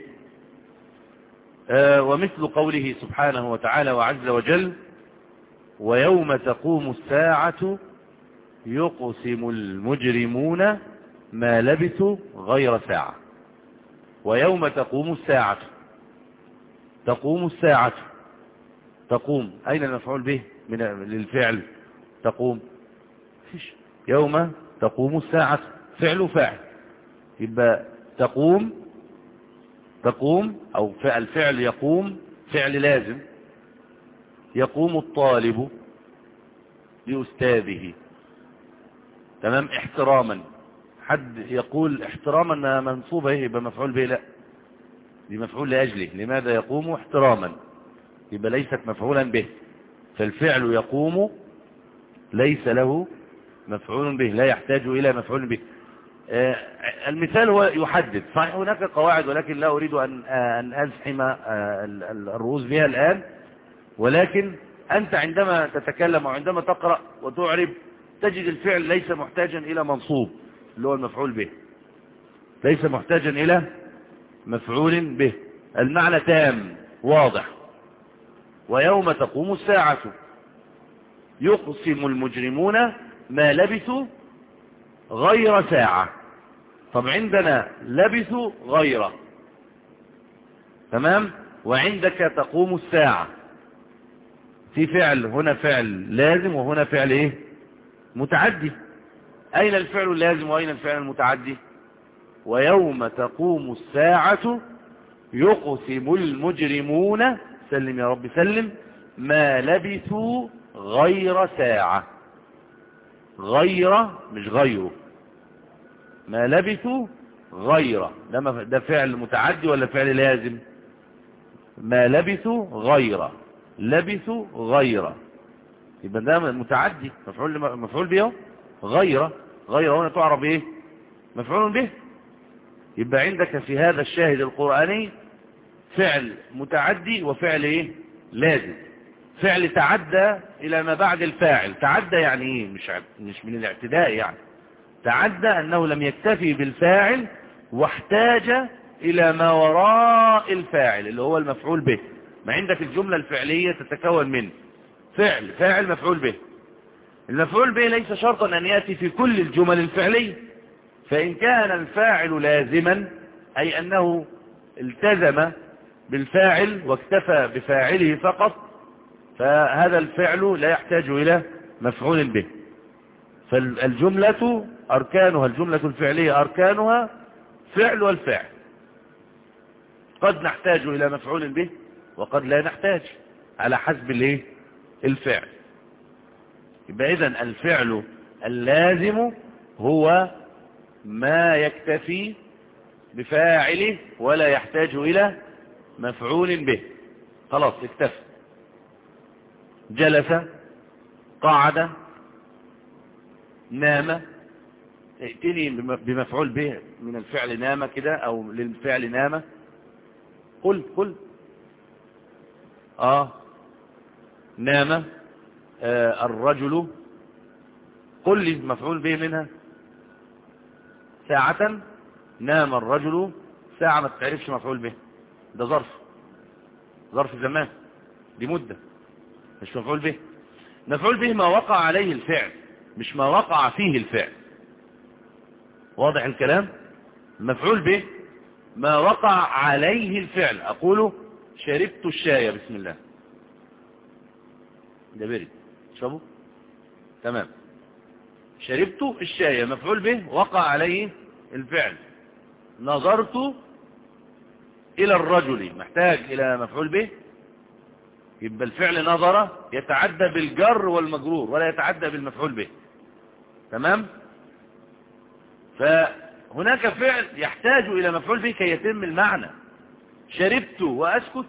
آه ومثل قوله سبحانه وتعالى وعز وجل: ويوم تقوم الساعة يقسم المجرمون ما لبثوا غير ساعة. ويوم تقوم الساعة، تقوم الساعة، تقوم أين المفعول به من للفعل؟ تقوم فيش. يوم تقوم الساعة فعل فاعل، يبقى تقوم، تقوم أو الفعل يقوم فعل لازم. يقوم الطالب لأستاذه تمام احتراما. حد يقول احتراما منصوبة ايه؟ يبقى مفعول به؟ لا، دي مفعول لأجله. لماذا يقوم احتراما؟ يبقى ليست مفعولا به. فالفعل يقوم ليس له مفعول به، لا يحتاج إلى مفعول به. آه المثال هو يحدد. صحيح هناك قواعد ولكن لا أريد أن, آه أن أزحم آه الرؤوس بها الآن، ولكن أنت عندما تتكلم وعندما تقرأ وتعرب تجد الفعل ليس محتاجا إلى منصوب اللي هو المفعول به، ليس محتاجا إلى مفعول به. المعنى تام واضح. ويوم تقوم الساعة يقسم المجرمون ما لبثوا غير ساعة. طب عندنا لبثوا غير، تمام، وعندك تقوم الساعة. في فعل هنا فعل لازم وهنا فعل ايه؟ متعدي. اين الفعل اللازم واين الفعل المتعدي؟ ويوم تقوم الساعة يقسم المجرمون، سلم يا رب سلم، ما لبثوا غير ساعة. غير مش غيره، ما لبثوا غير. ده فعل متعدي ولا فعل لازم؟ ما لبثوا غير، لبثوا غير، يبقى ده متعدي مفعول مفعول به. غير، غير هنا تعرف ايه؟ مفعول به. يبقى عندك في هذا الشاهد القرآني فعل متعدي وفعل ايه؟ لازم. فعل تعدى الى ما بعد الفاعل. تعدى يعني ايه؟ مش مش من الاعتداء يعني. تعدى انه لم يكتفي بالفاعل واحتاج الى ما وراء الفاعل اللي هو المفعول به. ما عندك الجملة الفعلية تتكون من فعل، فاعل، مفعول به. المفعول به ليس شرطا ان يأتي في كل الجمل الفعلية. فإن كان الفاعل لازما أي أنه التزم بالفاعل واكتفى بفاعله فقط، فهذا الفعل لا يحتاج إلى مفعول به. فالجملة أركانها، الجملة الفعلية أركانها فعل والفاعل. قد نحتاج إلى مفعول به وقد لا نحتاج على حسب الايه؟ الفعل. يبقى إذن الفعل اللازم هو ما يكتفي بفاعله ولا يحتاج إلى مفعول به. خلاص اكتفى. جلس، قعد، نام. ائتني بمفعول به من الفعل نام كده او للفعل نام. قل قل اه نام آه الرجل. قل لي مفعول به منها. ساعة. نام الرجل ساعة، ما تعرفش مفعول به، ده ظرف، ظرف زمان، دي مدة، مش مفعول به. مفعول به ما وقع عليه الفعل. مش ما وقع فيه الفعل. واضح الكلام؟ مفعول به ما وقع عليه الفعل. أقول شربت الشاي، بسم الله، ده برد شربه، تمام. شربت الشاي مفعول به وقع عليه الفعل. نظرت إلى الرجل محتاج إلى مفعول به، يبقى الفعل نظر يتعدى بالجر والمجرور ولا يتعدى بالمفعول به، تمام. فهناك فعل يحتاج إلى مفعول به كي يتم المعنى. شربت وأسكت.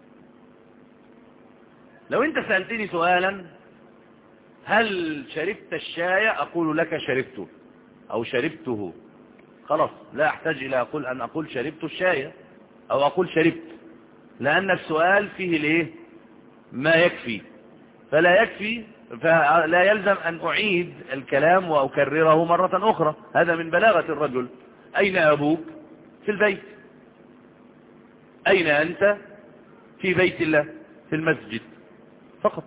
لو أنت سألتني سؤالا هل شربت الشاي، أقول لك شربته أو شربته، خلاص لا أحتاج إلى أقول أن أقول شربت الشاي أو أقول شربت، لأن السؤال فيه ليه ما يكفي، فلا يكفي فلا يلزم أن أعيد الكلام وأكرره مرة أخرى. هذا من بلاغة الرجل. أين أبوك؟ في البيت. أين أنت؟ في بيت الله، في المسجد فقط.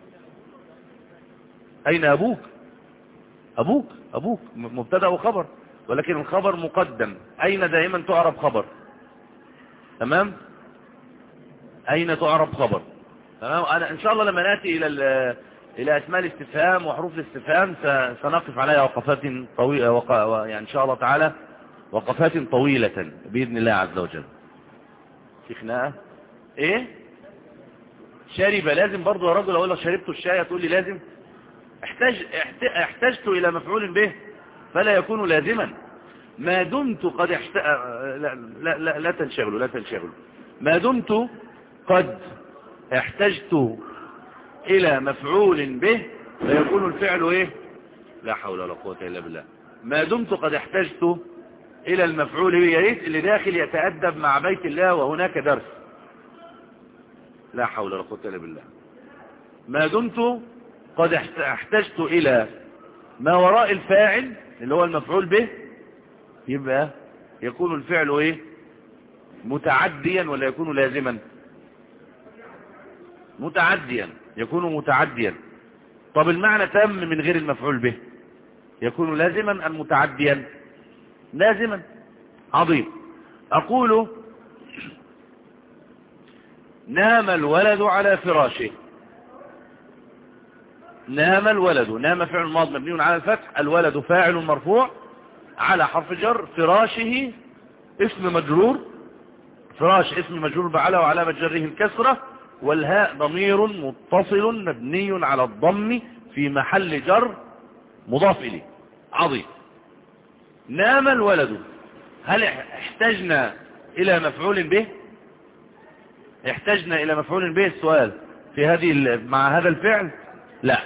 أين أبوك؟ أبوك أبوك مبتدأ وخبر، ولكن الخبر مقدم. أين دائما تعرب خبر، تمام. أين تعرب خبر، تمام. أنا إن شاء الله لما نأتي إلى إلى أسماء الاستفهام وحروف الاستفهام سنقف عليها وقفات طويلة، وق... يعني إن شاء الله تعالى وقفات طويلة بإذن الله عز وجل. في خناقة إيه؟ شرب لازم برضو يا رجل. أقول لك شربت الشاي تقول لي لازم. احتاج احتجت إلى مفعول به فلا يكون لازما. ما دمت قد احت... لا, لا, لا, لا تنشغلوا لا تنشغلوا ما دمت قد احتجت إلى مفعول به فيكون الفعل إيه؟ لا حول ولا قوة إلا بالله. ما دمت قد احتجت إلى المفعول به. يا ريت اللي داخل يتأدب مع بيت الله وهناك درس. لا حول ولا قوة إلا بالله. ما دمت قد احتجت إلى ما وراء الفاعل اللي هو المفعول به، يبقى يكون الفعل إيه؟ متعديا ولا يكون لازما؟ متعديا، يكون متعديا. طب المعنى تم من غير المفعول به، يكون لازما أم متعديا؟ لازما. عظيم. أقول نام الولد على فراشه. نام الولد، نام فعل ماض مبني على الفتح، الولد فاعل مرفوع على حرف جر، فراشه اسم مجرور، فراش اسم مجرور بعلى وعلامة جره الكسرة، والهاء ضمير متصل مبني على الضم في محل جر مضاف إليه. عظيم. نام الولد، هل احتجنا إلى مفعول به؟ احتجنا إلى مفعول به؟ السؤال في هذه مع هذا الفعل لا.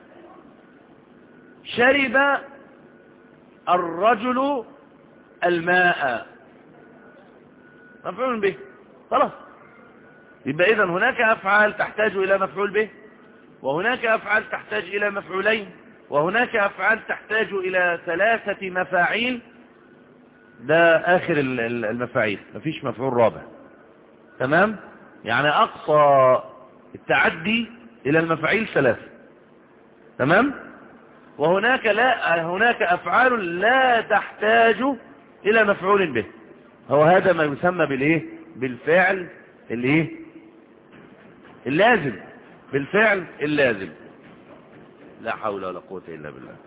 شرب الرجل الماء، مفعول به، خلاص. يبقى إذن هناك أفعال تحتاج إلى مفعول به، وهناك أفعال تحتاج إلى مفعولين، وهناك أفعال تحتاج إلى ثلاثة مفاعيل. ده آخر المفاعيل، مفيش مفعول رابع، تمام. يعني أقصى التعدي إلى المفاعيل ثلاثة، تمام. وهناك لا هناك أفعال لا تحتاج إلى مفعول به. هو هذا ما يسمى بالإيه؟ بالفعل الإيه؟ اللازم، بالفعل اللازم. لا حول ولا قوة إلا بالله.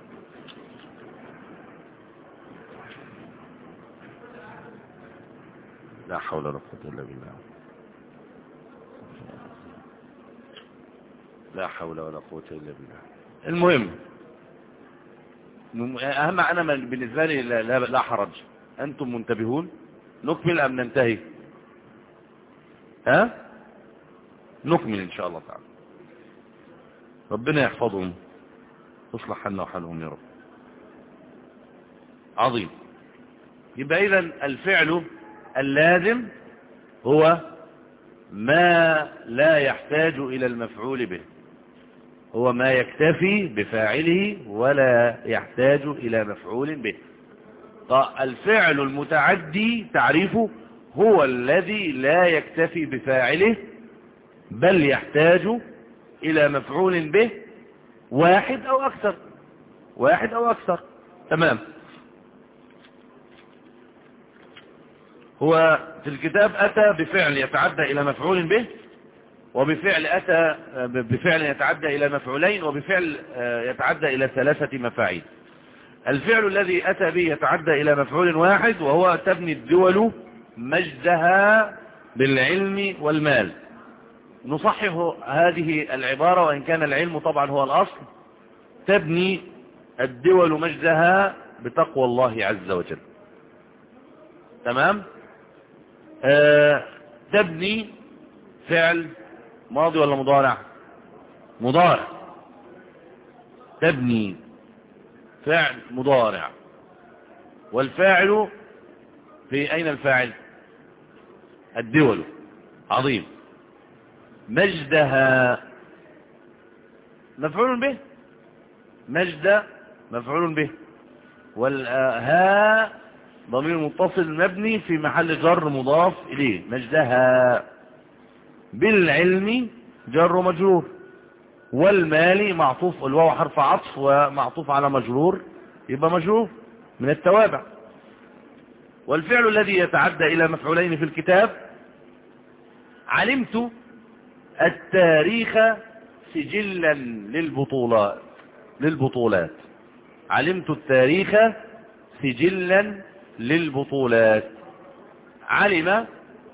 لا حول ولا قوة إلا بالله. لا حول ولا قوة إلا بالله. المهم أهم أنا بالنسبة لي لا, لا, لا حرج. أنتم منتبهون؟ نكمل أم ننتهي؟ ها؟ نكمل إن شاء الله تعالى. ربنا يحفظهم، تصلح حالنا وحالهم يا رب. عظيم. يبقى إذن الفعل اللازم هو ما لا يحتاج إلى المفعول به، هو ما يكتفي بفاعله ولا يحتاج إلى مفعول به. الفعل المتعدي تعريفه هو الذي لا يكتفي بفاعله بل يحتاج إلى مفعول به واحد أو أكثر. واحد أو أكثر. تمام. هو في الكتاب أتى بفعل يتعدى إلى مفعول به، وبفعل أتى بفعل يتعدى إلى مفعولين، وبفعل يتعدى إلى ثلاثة مفاعيل. الفعل الذي أتى به يتعدى إلى مفعول واحد، وهو تبني الدول مجدها بالعلم والمال. نصحح هذه العبارة وإن كان العلم طبعا هو الأصل. تبني الدول مجدها بتقوى الله عز وجل. تمام. آه تبني فعل ماضي ولا مضارع؟ مضارع. تبني فعل مضارع، والفاعل في أين الفاعل؟ الدول. عظيم. مجدها مفعول به، مجد مفعول به، والها ضمير متصل مبني في محل جر مضاف إليه. مجدها بالعلم جر مجرور، والمال معطوف، الواو حرف عطف ومعطوف على مجرور، يبقى مجرور من التوابع. والفعل الذي يتعدى إلى مفعولين في الكتاب: علمت التاريخ سجلا للبطولات للبطولات علمت التاريخ سجلا للبطولات. علم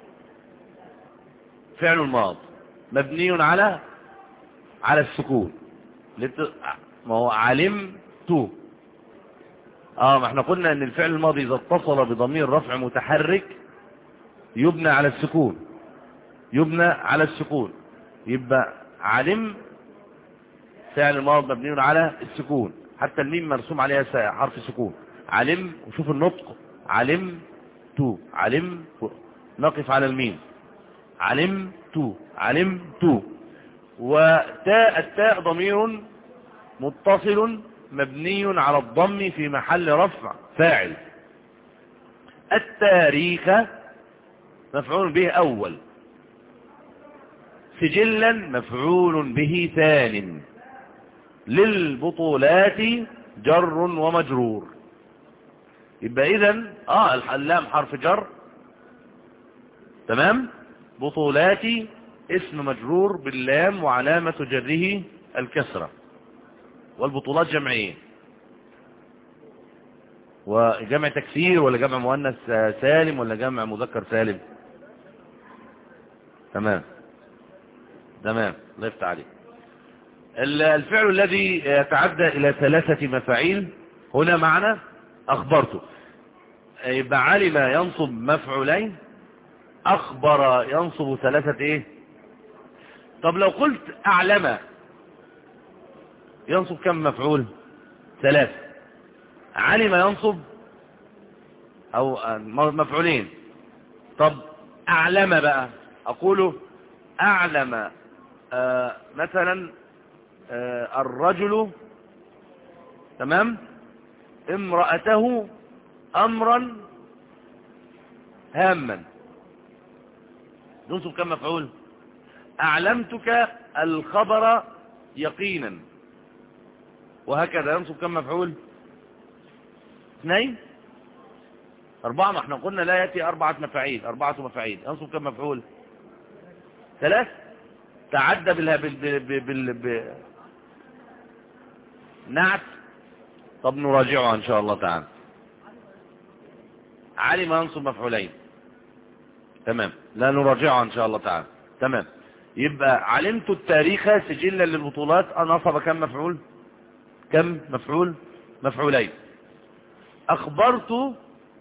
فعل ماض مبني على على السكون. لت... ما هو علمت. اه ما احنا قلنا ان الفعل الماضي اذا اتصل بضمير رفع متحرك يبنى على السكون، يبنى على السكون. يبقى علم فعل ماض مبني على السكون، حتى الميم مرسوم عليها حرف سكون. علم، وشوف النطق، علمت علمت، نقف على الميم، علمت علمت. وتاء التاء ضمير متصل مبني على الضم في محل رفع فاعل. التاريخ مفعول به أول، سجلا مفعول به ثان، للبطولات جر ومجرور. يبقى إذن آه اللام حرف جر. تمام. بطولات اسم مجرور باللام وعلامة جره الكسرة. والبطولات جمعية، وجمع تكسير ولا جمع مؤنث سالم ولا جمع مذكر سالم؟ تمام تمام. الله يفتح عليك. الفعل الذي يتعدى إلى ثلاثة مفاعيل هنا معنا أخبرته. يبقى علم ينصب مفعولين، أخبر ينصب ثلاثة إيه؟ طب لو قلت أعلم ينصب كم مفعول؟ ثلاثة. علم ينصب أو مفعولين. طب أعلم بقى، أقول أعلم آه مثلا آه الرجل تمام امرأته أمرا هاما، ينصب كم مفعول؟ أعلمتك الخبر يقينا، وهكذا ينصب كم مفعول؟ اثنين أربعة. ما احنا قلنا لا يأتي أربعة مفاعيل، أربعة مفاعيل، ينصب كم مفعول؟ ثلاث. تعدى بالها بال بال بال بال نعت. طب نراجعها إن شاء الله تعالى. علم ينصب مفعولين. تمام. لا نراجعها إن شاء الله تعالى. تمام. يبقى علمت التاريخ سجلا للبطولات نصب كم مفعول؟ كم مفعول؟ مفعولين. أخبرت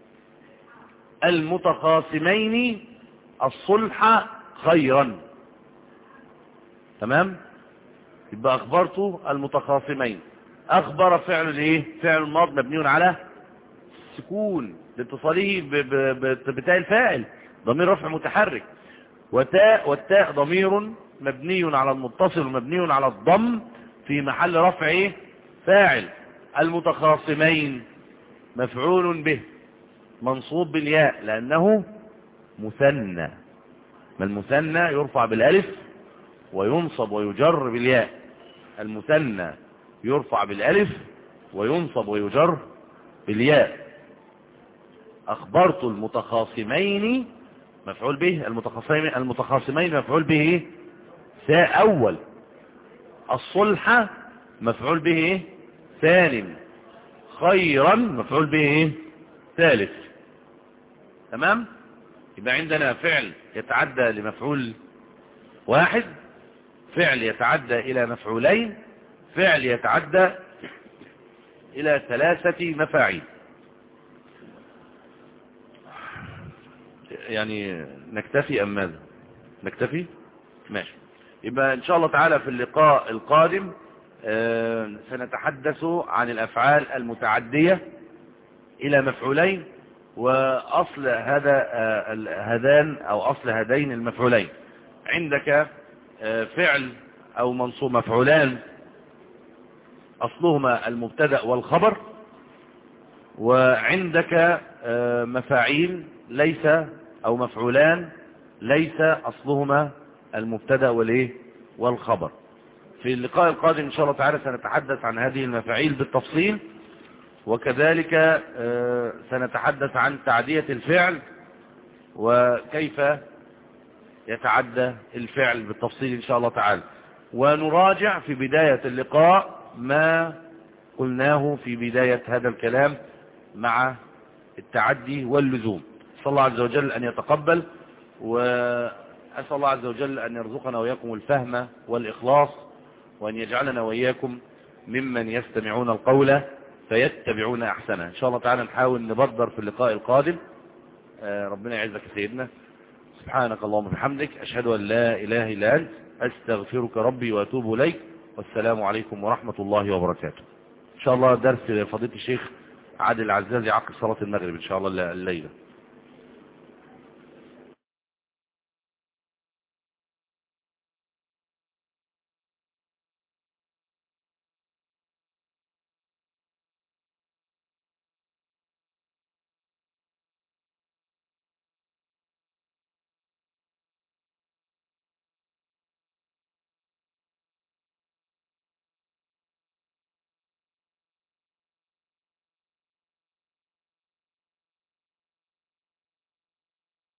المتخاصمين الصلح خيرا. تمام. يبقى أخبرت المتخاصمين. أخبر فعل ايه؟ فعل ماض مبني على سكون لاتصاله بتاء الفاعل، ضمير رفع متحرك. وتاء والتاء ضمير مبني على المتصل مبني على الضم في محل رفع ايه؟ فاعل. المتخاصمين مفعول به منصوب بالياء لأنه مثنى، ما المثنى يرفع بالالف وينصب ويجر بالياء. المثنى يرفع بالالف وينصب ويجر بالياء. أخبرت المتخاصمين مفعول به، المتخاصمين المتخاصمين مفعول به ثاء أول. الصلح مفعول به ثان. خيرا مفعول به ثالث. تمام. يبقى عندنا فعل يتعدى لمفعول واحد، فعل يتعدى إلى مفعولين، فعل يتعدى إلى ثلاثة مفاعيل. يعني نكتفي أم ماذا؟ نكتفي؟ ماشي. يبقى إن شاء الله تعالى في اللقاء القادم آه سنتحدث عن الأفعال المتعدية إلى مفعولين، وأصل هذا آه هذان أو أصل هذين المفعولين. عندك آه فعل أو منصوب مفعولان أصلهما المبتدأ والخبر، وعندك آه مفاعيل ليس أو مفعولان ليس أصلهما المبتدأ والإيه والخبر. في اللقاء القادم إن شاء الله تعالى سنتحدث عن هذه المفاعيل بالتفصيل، وكذلك سنتحدث عن تعدية الفعل وكيف يتعدى الفعل بالتفصيل إن شاء الله تعالى، ونراجع في بداية اللقاء ما قلناه في بداية هذا الكلام مع التعدي واللزوم. أسأل الله عز وجل أن يتقبل، وأسأل الله عز وجل أن يرزقنا وإياكم الفهم والإخلاص، وأن يجعلنا وإياكم ممن يستمعون القول فيتبعون أحسنه. إن شاء الله تعالى نحاول نبدر في اللقاء القادم. ربنا يعزك سيدنا. سبحانك اللهم وبحمدك، أشهد أن لا إله إلا أنت، أستغفرك ربي وأتوب إليك، والسلام عليكم ورحمة الله وبركاته. إن شاء الله درس فضيلة الشيخ عادل العزازي عقب صلاة المغرب إن شاء الله الليلة.